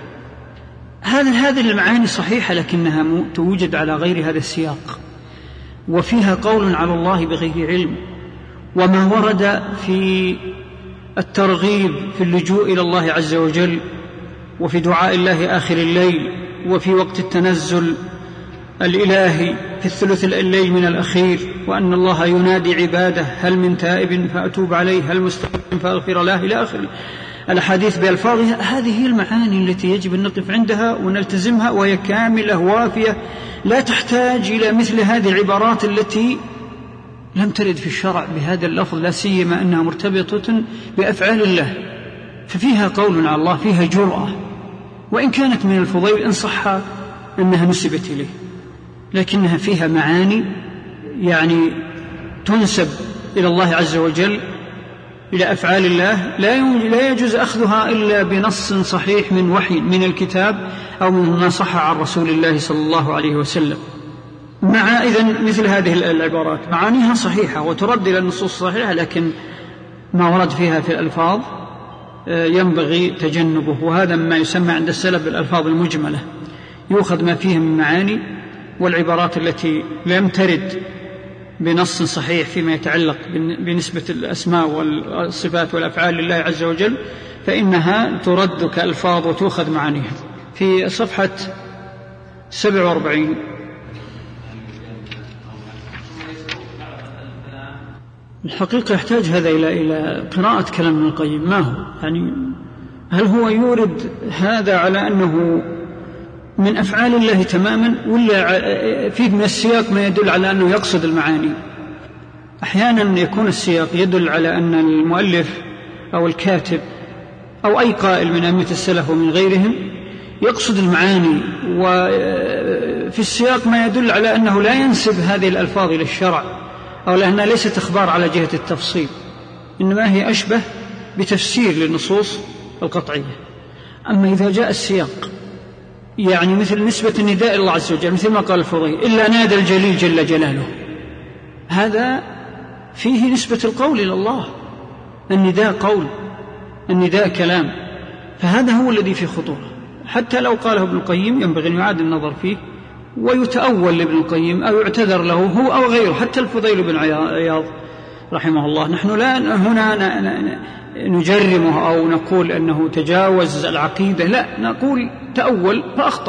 هذه المعاني صحيحة، لكنها توجد على غير هذا السياق، وفيها قول على الله بغير علم. وما ورد في الترغيب في اللجوء إلى الله عز وجل، وفي دعاء الله آخر الليل، وفي وقت التنزل الإلهي في الثلث الليل من الأخير، وأن الله ينادي عباده: هل من تائب فأتوب عليه، هل مستغفر فأغفر له، إلى آخر الأحاديث بألفاظها. هذه هي المعاني التي يجب أن نقف عندها ونلتزمها، وهي كاملة وافية، لا تحتاج إلى مثل هذه العبارات التي لم ترد في الشرع بهذا اللفظ، لا سيما أنها مرتبطة بأفعال الله، ففيها قول على الله، فيها جرأة، وإن كانت من الفضيل إن صح أنها نسبت إليه، لكنها فيها معاني يعني تنسب إلى الله عز وجل، إلى أفعال الله، لا يجوز أخذها إلا بنص صحيح من وحي من الكتاب أو من ما صح عن رسول الله صلى الله عليه وسلم. مع إذن مثل هذه العبارات معانيها صحيحة وترد إلى النصوص الصحيحة، لكن ما ورد فيها في الألفاظ ينبغي تجنبه، وهذا ما يسمى عند السلف بالألفاظ المجملة، يؤخذ ما فيه من معاني، والعبارات التي لم ترد بنص صحيح فيما يتعلق بنسبة الأسماء والصفات والأفعال لله عز وجل فإنها ترد كألفاظ وتؤخذ معانيها. في صفحة 47 الحقيقة يحتاج هذا إلى قراءة كلام ابن القيم. ما هو يعني، هل هو يورد هذا على أنه من أفعال الله تماما، ولا فيه من السياق ما يدل على أنه يقصد المعاني؟ أحيانا يكون السياق يدل على أن المؤلف أو الكاتب أو أي قائل من أئمة السلف ومن غيرهم يقصد المعاني، وفي السياق ما يدل على أنه لا ينسب هذه الألفاظ إلى الشرع، أو لأنها ليست إخبار على جهة التفصيل، إنما هي أشبه بتفسير للنصوص القطعية. أما إذا جاء السياق يعني مثل نسبة النداء الله عز وجل، مثل ما قال الفضيل: إلا نادى الجليل جل جلاله، هذا فيه نسبة القول إلى الله. النداء قول، النداء كلام، فهذا هو الذي فيه خطورة. حتى لو قاله ابن القيم ينبغي أن يعاد النظر فيه ويتأول لابن القيم أو يعتذر له هو أو غيره، حتى الفضيل بن عياض رحمه الله. نحن لا هنا نجرمه أو نقول أنه تجاوز العقيدة، لا، نقول تأول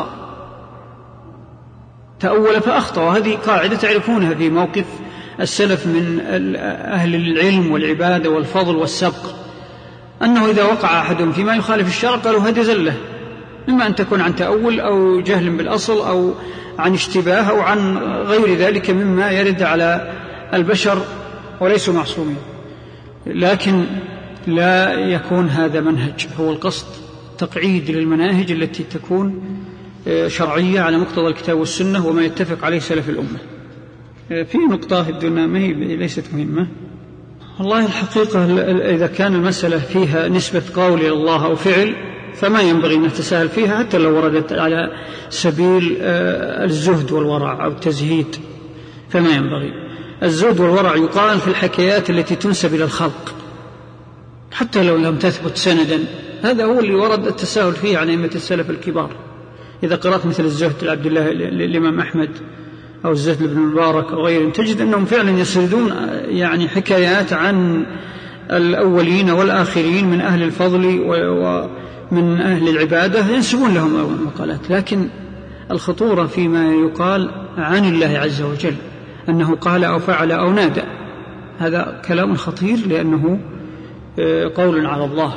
فأخطأ، وهذه قاعدة تعرفونها في موقف السلف من أهل العلم والعبادة والفضل والسبق، أنه إذا وقع أحدهم فيما يخالف الشرع قالوا هذه زلة، إما أن تكون عن تأول أو جهل بالأصل أو عن اشتباه أو عن غير ذلك مما يرد على البشر وليسوا معصومين. لكن لا يكون هذا منهج، هو القصد تقعيد للمناهج التي تكون شرعية على مقتضى الكتاب والسنة وما يتفق عليه سلف الأمة. في نقطة دون ما هي ليست مهمة. والله الحقيقة إذا كان المسألة فيها نسبة قول إلى الله أو فعل فما ينبغي أن نتساهل فيها، حتى لو وردت على سبيل الزهد والورع أو التزهيد فما ينبغي. الزهد والورع يقال في الحكايات التي تنسب إلى الخلق حتى لو لم تثبت سندا، هذا هو اللي ورد التساهل فيه عن أئمة السلف الكبار. إذا قرأت مثل الزهد لعبد الله الإمام أحمد أو الزهد لابن المبارك أو غيرهم تجد أنهم فعلا يسردون يعني حكايات عن الأولين والآخرين من أهل الفضل ومن أهل العبادة ينسبون لهم مقالات، لكن الخطورة فيما يقال عن الله عز وجل أنه قال أو فعل أو نادى، هذا كلام خطير لأنه قول على الله.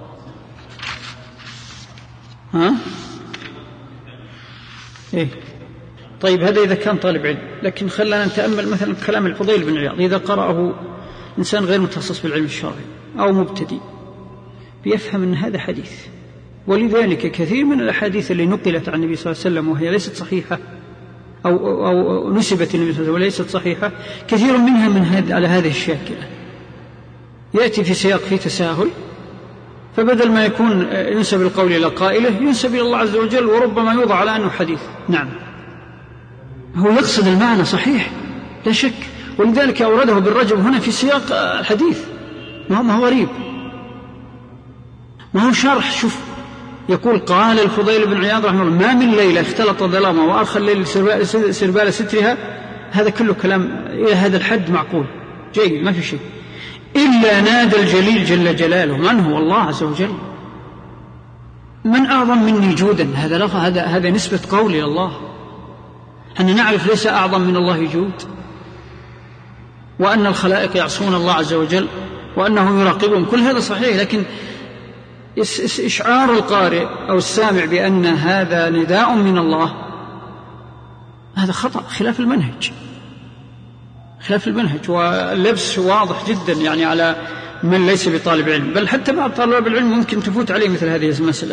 إيه؟ طيب هذا إذا كان طالب علم، لكن خلنا نتأمل مثلا كلام الفضيل بن عياض إذا قرأه إنسان غير متخصص بالعلم الشرعي أو مبتدئ بيفهم أن هذا حديث. ولذلك كثير من الأحاديث اللي نقلت عن النبي صلى الله عليه وسلم وهي ليست صحيحة أو نسبت النبي صلى الله عليه وسلم وليست صحيحة، كثير منها على هذه الشاكلة، يأتي في سياق فيه تساهل، فبدل ما يكون ينسب القول إلى قائله ينسب إلى الله عز وجل، وربما يوضع على أنه حديث. نعم، هو يقصد المعنى صحيح لا شك، ولذلك أورده بالرجل هنا في سياق الحديث، ما هو غريب، ما هو شرح. شوف يقول قال الفضيل بن عياض رحمه الله ما من ليلة اختلط ظلامها وأرخى الليل سربال سترها، هذا كله كلام إلى هذا الحد معقول جيد ما في شيء، إلا نادى الجليل جل جلاله. من هو؟ الله عز وجل. من أعظم مني جودا؟ هذا نسبة قول إلى الله. أن نعرف ليس أعظم من الله جود، وأن الخلائق يعصون الله عز وجل، وأنه يراقبهم، كل هذا صحيح، لكن إشعار القارئ أو السامع بأن هذا نداء من الله هذا خطأ، خلاف المنهج، واللبس واضح جدا يعني على من ليس بطالب علم، بل حتى بعض طالب العلم ممكن تفوت عليه مثل هذه المسألة.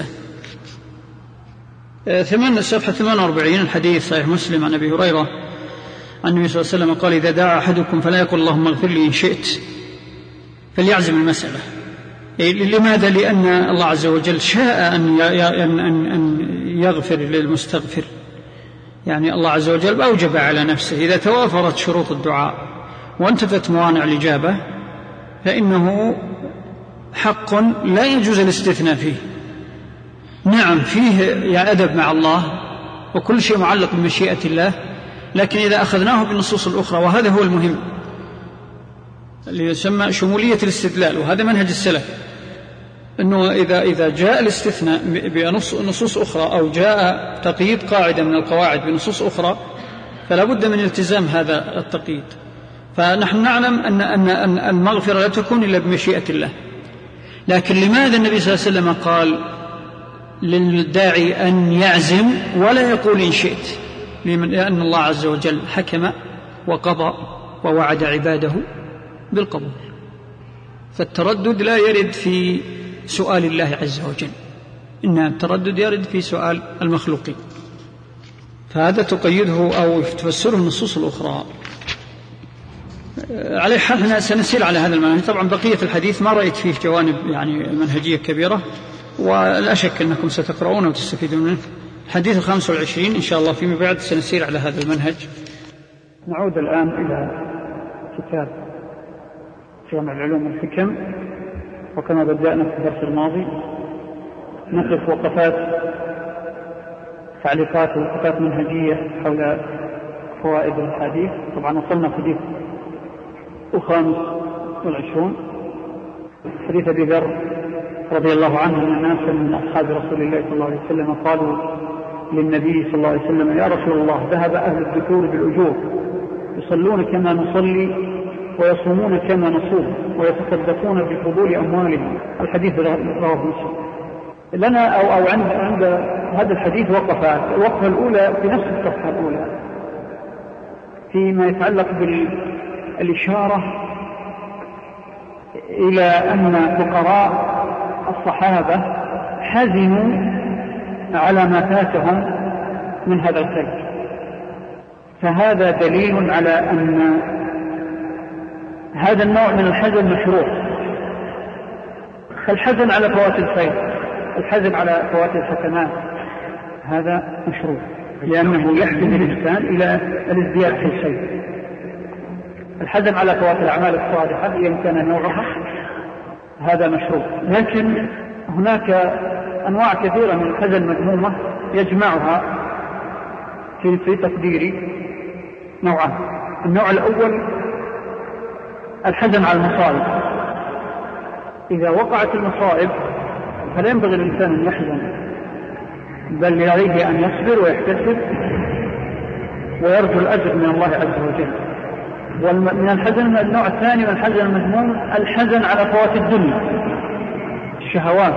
صفحة 48 الحديث صحيح مسلم عن أبي هريرة عن النبي صلى الله عليه وسلم قال إذا دعا أحدكم فلا يقول اللهم اغفر لي إن شئت، فليعزم المسألة. لماذا؟ لأن الله عز وجل شاء أن يغفر للمستغفر، يعني الله عز وجل أوجب على نفسه إذا توافرت شروط الدعاء وانتفت موانع الإجابة فإنه حق لا يجوز الاستثناء فيه. نعم فيه أدب مع الله وكل شيء معلق بمشيئة الله، لكن إذا أخذناه بالنصوص الأخرى، وهذا هو المهم اللي يسمى شمولية الاستدلال، وهذا منهج السلف، أنه إذا جاء الاستثناء بنصوص أخرى أو جاء تقييد قاعدة من القواعد بنصوص أخرى فلا بد من التزام هذا التقييد. فنحن نعلم أن المغفرة لا تكون إلا بمشيئة الله، لكن لماذا النبي صلى الله عليه وسلم قال للداعي أن يعزم ولا يقول إن شئت؟ لأن الله عز وجل حكم وقضى ووعد عباده بالقبول، فالتردد لا يرد في سؤال الله عز وجل، إن التردد يرد في سؤال المخلوقين، فهذا تقيده أو تفسره النصوص الأخرى. على حال احنا سنسير على هذا المنهج. طبعا بقية الحديث ما رأيت فيه جوانب يعني منهجية كبيرة، ولا شك أنكم ستقرؤون وتستفيدون منه. الحديث 25 إن شاء الله فيما بعد سنسير على هذا المنهج. نعود الآن إلى كتاب جامع العلوم والحكم، وكما بدأنا في الدرس الماضي نقف وقفات تعليقات ووقفات منهجية حول فوائد الحديث. طبعا وصلنا حديث 25 حديث أبي ذر رضي الله عنه أن ناسا من أصحاب رسول الله صلى الله عليه وسلم قالوا للنبي صلى الله عليه وسلم يا رسول الله ذهب أهل الذكور بالأجور يصلون كما نصلي ويصومون كما نصوم ويتصدقون بفضول أموالهم. الحديث رواه مسلم. لنا أو عند هذا الحديث وقفات. الوقفة الأولى في نفس الصفحة الأولى فيما يتعلق بالإشارة إلى أن فقراء الصحابة حزنوا على ما فاتهم من هذا الخير، فهذا دليل على أن هذا النوع من الحزن مشروع. فالحزن على فوات الخير، الحزن على فوات الحسنات، هذا مشروع لأنه يحزن الإنسان إلى الازدياد في الخير. الحزن على فوات الأعمال الصالحة إن كان نوعها هذا مشروع. لكن هناك أنواع كثيرة من الحزن المذمومة يجمعها في تقديري نوعان. النوع الأول الحزن على المصائب. إذا وقعت المصائب فلا ينبغي الإنسان أن يحزن، بل عليه أن يصبر ويحتسب ويرجو الأجر من الله عز وجل. ومن الحزن النوع الثاني من الحزن المذموم الحزن على فوات الدنيا، الشهوات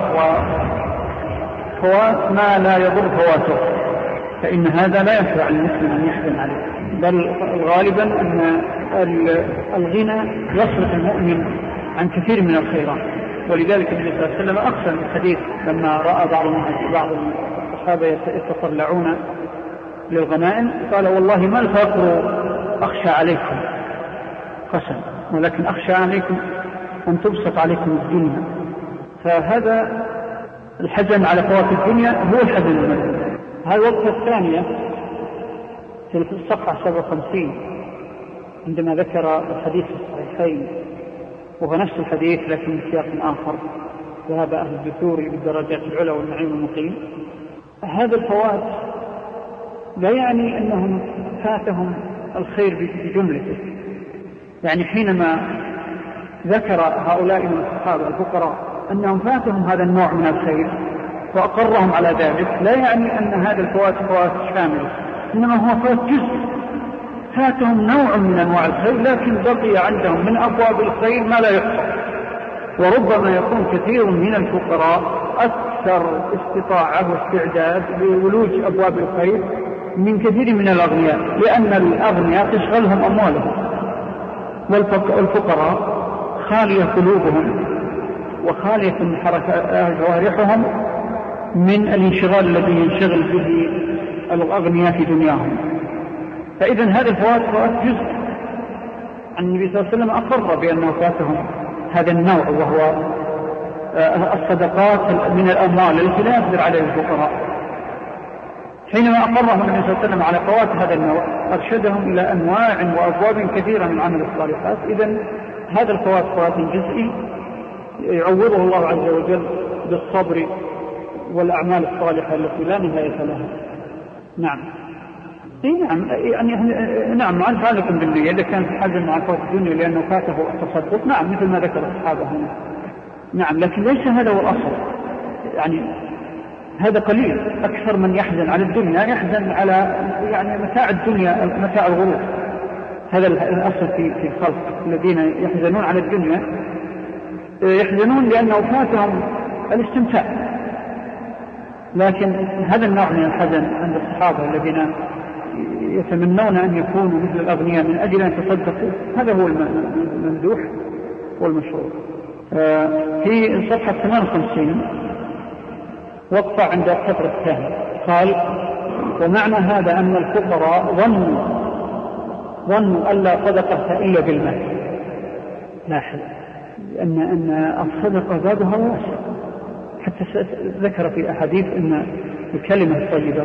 وفوات ما لا يضر فواته، فإن هذا لا ينفع المسلم أن يحزن عليه، بل غالبا أن الغنى يصرف المؤمن عن كثير من الخيرات. ولذلك النبي صلى الله عليه وسلم أقسم الحديث لما رأى بعض الصحابة يتطلعون للغنائم قال والله ما الفقر أخشى عليكم قسم، ولكن أخشى عليكم أن تبسط عليكم الدنيا. فهذا الحزن على فوات الدنيا هو الحزن المذموم. هذه الوقفة الثانية في الصفحة 57 عندما ذكر الحديث الصحيحين، وهو نفس الحديث لكن بسياق آخر، ذهب أهل الدثور بالدرجات العلى والنعيم المقيم. هذا الفوات لا يعني أنهم فاتهم الخير بجملته، يعني حينما ذكر هؤلاء من الصحابة الفقراء أنهم فاتهم هذا النوع من الخير وأقرهم على ذلك، لا يعني أن هذا الفوات فوات شامل، إنما هو فوات جزء، فاتهم نوع من أنواع الخير لكن بقي عندهم من أبواب الخير ما لا يحصى. وربما يكون كثير من الفقراء أكثر استطاعة واستعداد لولوج أبواب الخير من كثير من الأغنياء، لأن الأغنياء تشغلهم أموالهم، والفقراء خالية قلوبهم وخالية جوارحهم من الانشغال الذي ينشغل به الأغنياء في دنياهم. فإذا هذا الفوات جزء عن النبي صلى الله عليه وسلم أقر بأنه فاتهم هذا النوع، وهو الصدقات من الأموال التي لا يقدر عليها الفقراء. حينما أقرهم النبي صلى الله عليه وسلم على فوات هذا النوع أرشدهم إلى أنواع وأبواب كثيرة من عمل الصالحات. إذن هذا الفوات فوات جزئي يعوضه الله عز وجل بالصبر والأعمال الصالحة التي لا نهاية لها. نعم. نعم، يعني نعم متعلق بالنية. إذا كان حزن مع فوات الدنيا لأنه فاته التصدق، نعم مثل ما ذكر الصحابة هنا، نعم، لكن ليس هذا هو الأصل. يعني هذا قليل، أكثر من يحزن على الدنيا يحزن على يعني متاع الدنيا، متاع الغرور. هذا الأصل في الخلق الذين يحزنون على الدنيا، يحزنون لأنه فاتهم الاستمتاع. لكن هذا النوع من الحزن عند الصحابة الذين يتمنون أن يكونوا مثل الأغنياء من أجل أن يتصدقوا، هذا هو الممدوح والمشروع. في صفحة 58 وقف عند السطر الثاني قال: ومعنى هذا أن الفقراء ظنوا ألا صدقة إلا بالمال. لاحظ أن الصدقة بابها واسع، حتى ذكر في أحاديث أن الكلمة الطيبة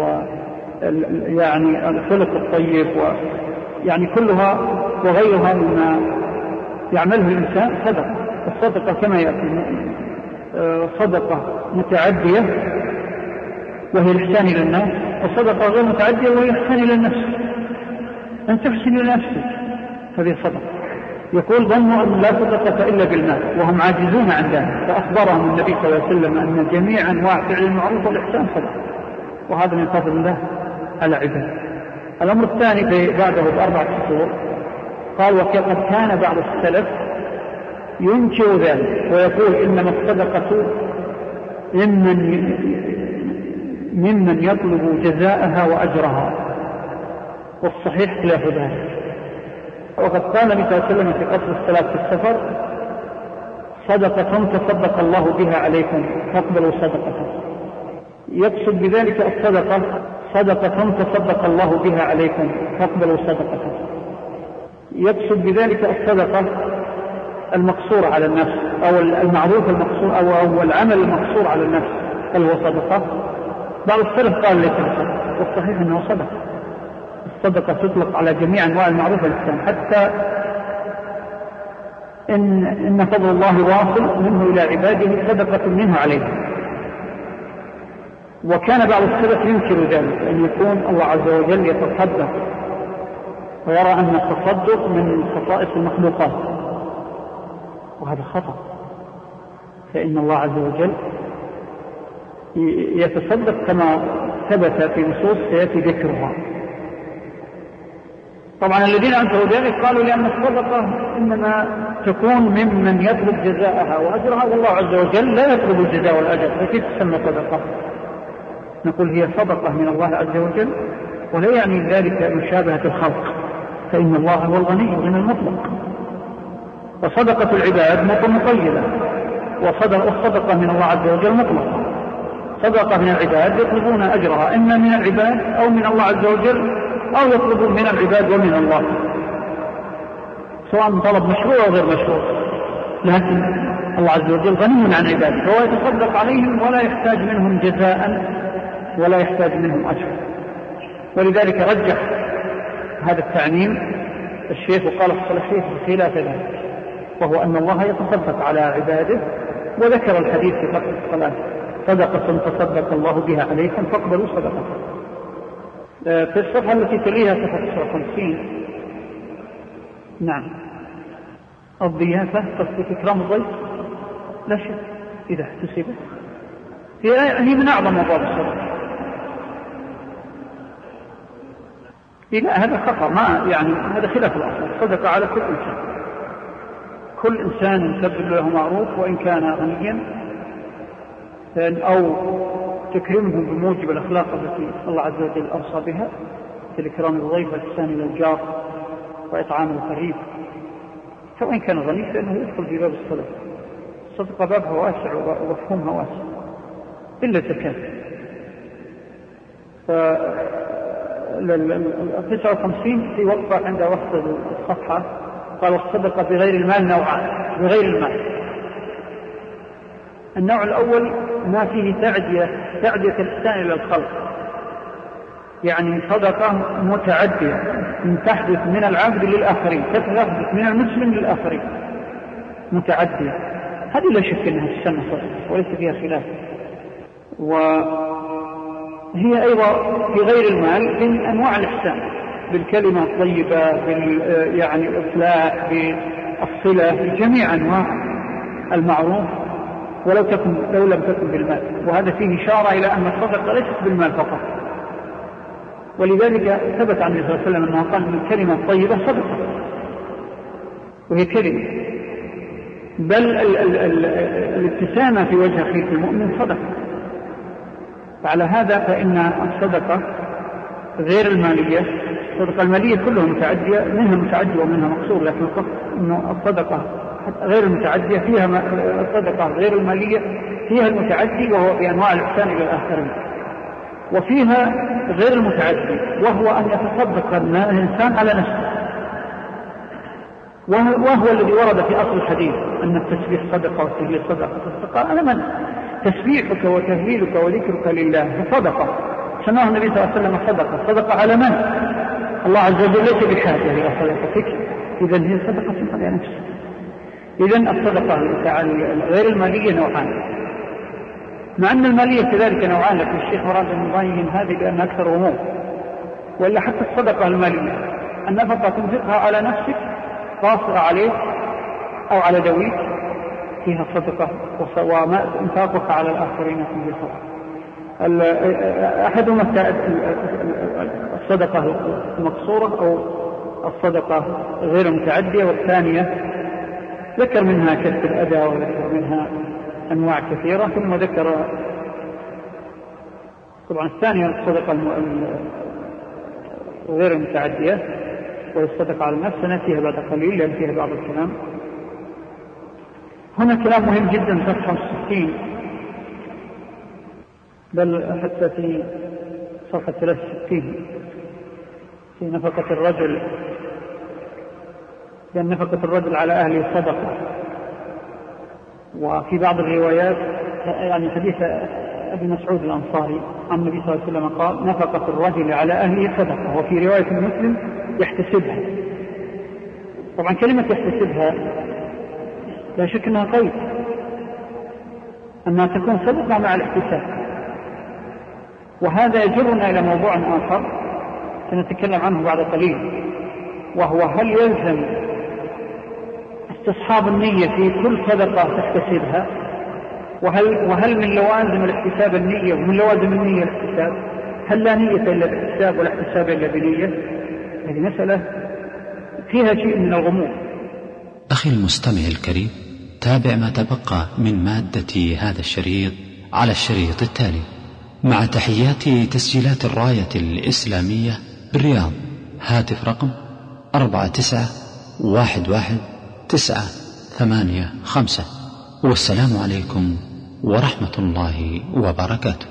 يعني الخلق الطيب يعني كلها وغيرها مما يعمله الإنسان صدقة. الصدقة كما يأتي صدقة متعدية وهي الإحسان إلى الناس، وصدقة غير متعدية وهي الإحسان إلى النفس، أن تحسن إلى نفسك، هذه صدقة. يقول: ظنوا أن لا صدقة إلا بالمال وهم عاجزون عن ذلك، فأخبرهم النبي صلى الله عليه وسلم أن جميع أنواع فعل المعروف والإحسان صدقة، وهذا من فضل الله على عباده. الأمر الثاني بعده ب4 سطور قال: وقد كان بعض السلف ينكر ذلك ويقول إنما الصدقة ممن يطلب جزاءها وأجرها، والصحيح خلاف ذلك. وقد قال النبي صلى الله عليه وسلم في قصر الصلاة في السفر: صدقة تصدق الله بها عليكم فاقبلوا صدقة. يقصد بذلك الصدقة صدقة تصدق الله بها عليكم فاقبلوا صدقة. يقصد بذلك الصدقة المقصورة على النفس أو المعروف المقصور أو العمل المقصور على النفس، هل هو صدقة؟ بعض السلف قال ليس بصدقة، والصحيح أنه صدقة. الصدقة تطلق على جميع أنواع المعروف الإسلام، حتى إن فضل الله واصل منه إلى عباده صدقة منه عليهم. وكان بعض السلف ينكر ذلك، أن يكون الله عز وجل يتصدق ويرى أن التصدق من خصائص المخلوقات، وهذا خطأ، فإن الله عز وجل يتصدق كما ثبت في نصوص سيأتي ذكرها. طبعا الذين أنكروا ذلك قالوا لأن الصدقة إنما تكون ممن يطلب جزاءها وأجرها، والله عز وجل لا يطلب الجزاء والأجر، فكيف تسمى صدقة؟ نقول هي صدقة من الله عز وجل، ولا يعني ذلك مشابهة الخلق، فإن الله هو الغني الغنى المطلق. وصدقة العباد مقيدة، والصدقة من الله عز وجل مطلقة. صدقة من العباد يطلبون أجرها إما من العباد أو من الله عز وجل، أو يطلبون من العباد ومن الله، سواء طلب مشروع أو غير مشروع، لكن الله عز وجل غني عن عباده، فهو يتصدق عليهم ولا يحتاج منهم جزاء ولا يحتاج منهم أجر. ولذلك رجح هذا التعميم الشيخ وقال الصلاحية خلاف ذلك، وهو أن الله يتصدق على عباده، وذكر الحديث في فقه الصلاة: صدقة تصدق الله بها عليكم فاقبلوا صدقة. في الصفحة التي تليها صفحة 59 نعم الضيافة تصدق إكرام الضيف لا شك إذا احتسبت هي من أعظم أبواب الصدقة. لا هذا خطأ، ما يعني هذا خلاف الأصل. الصدقة على كل إنسان، كل إنسان يسبب له معروف وإن كان غنيا، أو تكرمهم بموجب الأخلاق التي الله عز وجل أوصى بها، مثل إكرام الضيف والإحسان إلى الجار وإطعام القريب، فوإن كان غني فإنه يدخل في باب الصدقة. الصدقة بابها واسع ومفهومها واسع إلا الزكاة. 59 في وقفة عند وسط الصفحة قال: الصدقة بغير المال نوعان. بغير المال، النوع الأول ما فيه تعدية الإحسان إلى الخلق، يعني صدقة متعدية تحدث من العبد للآخرين، تحدث من المسلم للآخرين، متعدية. هذه لا شك أنها تسمى صدقة وليس فيها خلاف. وهي أيضا في غير المال من أنواع الإحسان، بالكلمة الطيبة، يعني الإصلاح، بالصلة، بجميع أنواع المعروف، لو لم تكن بالمال. وهذا فيه إشارة إلى أن الصدقة ليست بالمال فقط. ولذلك ثبت عن النبي صلى الله عليه وسلم أنه قال: من الكلمة الطيبة صدقة، وهي كلمة. بل الابتسامة في وجه أخيك المؤمن صدقة. فعلى هذا فإن الصدقة غير المالية، الصدقة المالية كلها متعدية، منها متعدية ومنها مقصور، لكن إنه الصدقة غير المتعدية فيها الصدقة غير المالية فيها المتعدي وهو بأنواع الإحسان إلى الآخرين، وفيها غير المتعدي وهو أن يتصدق الإنسان على نفسه، وهو الذي ورد في أصل الحديث أن التسبيح صدقة والتهليل صدقة. الصدقة على من؟ تسبيحك وتهليلك وذكرك لله صدقة، سماه النبي صلى الله عليه وسلم صدقة على من؟ الله عز وجل ليس بحاجة إلى صدقتك، إذن هي صدقة على نفسك. إذن الصدقة غير المالية نوعان، مع أن المالية كذلك نوعان، لكن الشيخ مراد أن يبين هذه لأن أكثر هموم. وإلا حتى الصدقة المالية النفقة تنفقها على نفسك قاصرة عليك أو على ذويك فيها صدقة، وما انفاقك على الآخرين فيه صدقة. أحدهما الصدقة المقصورة أو الصدقة غير المتعدية، والثانية ذكر منها كسب الأذى وذكر منها أنواع كثيرة، ثم ذكر طبعا الثانية الصدقة غير المتعدية وهي الصدقة على النفس، نأتيها بعد قليل لأن فيها بعض الكلام. هنا كلام مهم جدا في صفحة 60، بل حتى في صفحة 63 في نفقة الرجل، لأن نفقة الرجل على أهله صدقة. وفي بعض الروايات يعني حديث أبي مسعود الأنصاري عن النبي صلى الله عليه وسلم قال نفقة الرجل على أهله صدقة، وفي رواية مسلم يحتسبها. طبعا كلمة يحتسبها لا شك أنها قيد، أنها تكون صدقة مع الاحتساب. وهذا يجرنا إلى موضوع آخر سنتكلم عنه بعد قليل، وهو هل يلزم استصحاب النية في كل صدقة تحتسبها، وهل من لوازم الاحتساب النية، ومن لوازم النية الاحتساب؟ هل لا نية إلا باحتساب ولا احتساب إلا بنية؟ هذه مسألة فيها شيء من الغموض. أخي المستمع الكريم، تابع ما تبقى من مادة هذا الشريط على الشريط التالي، مع تحيات تسجيلات الراية الإسلامية بالرياض. هاتف رقم 49111985. والسلام عليكم ورحمة الله وبركاته.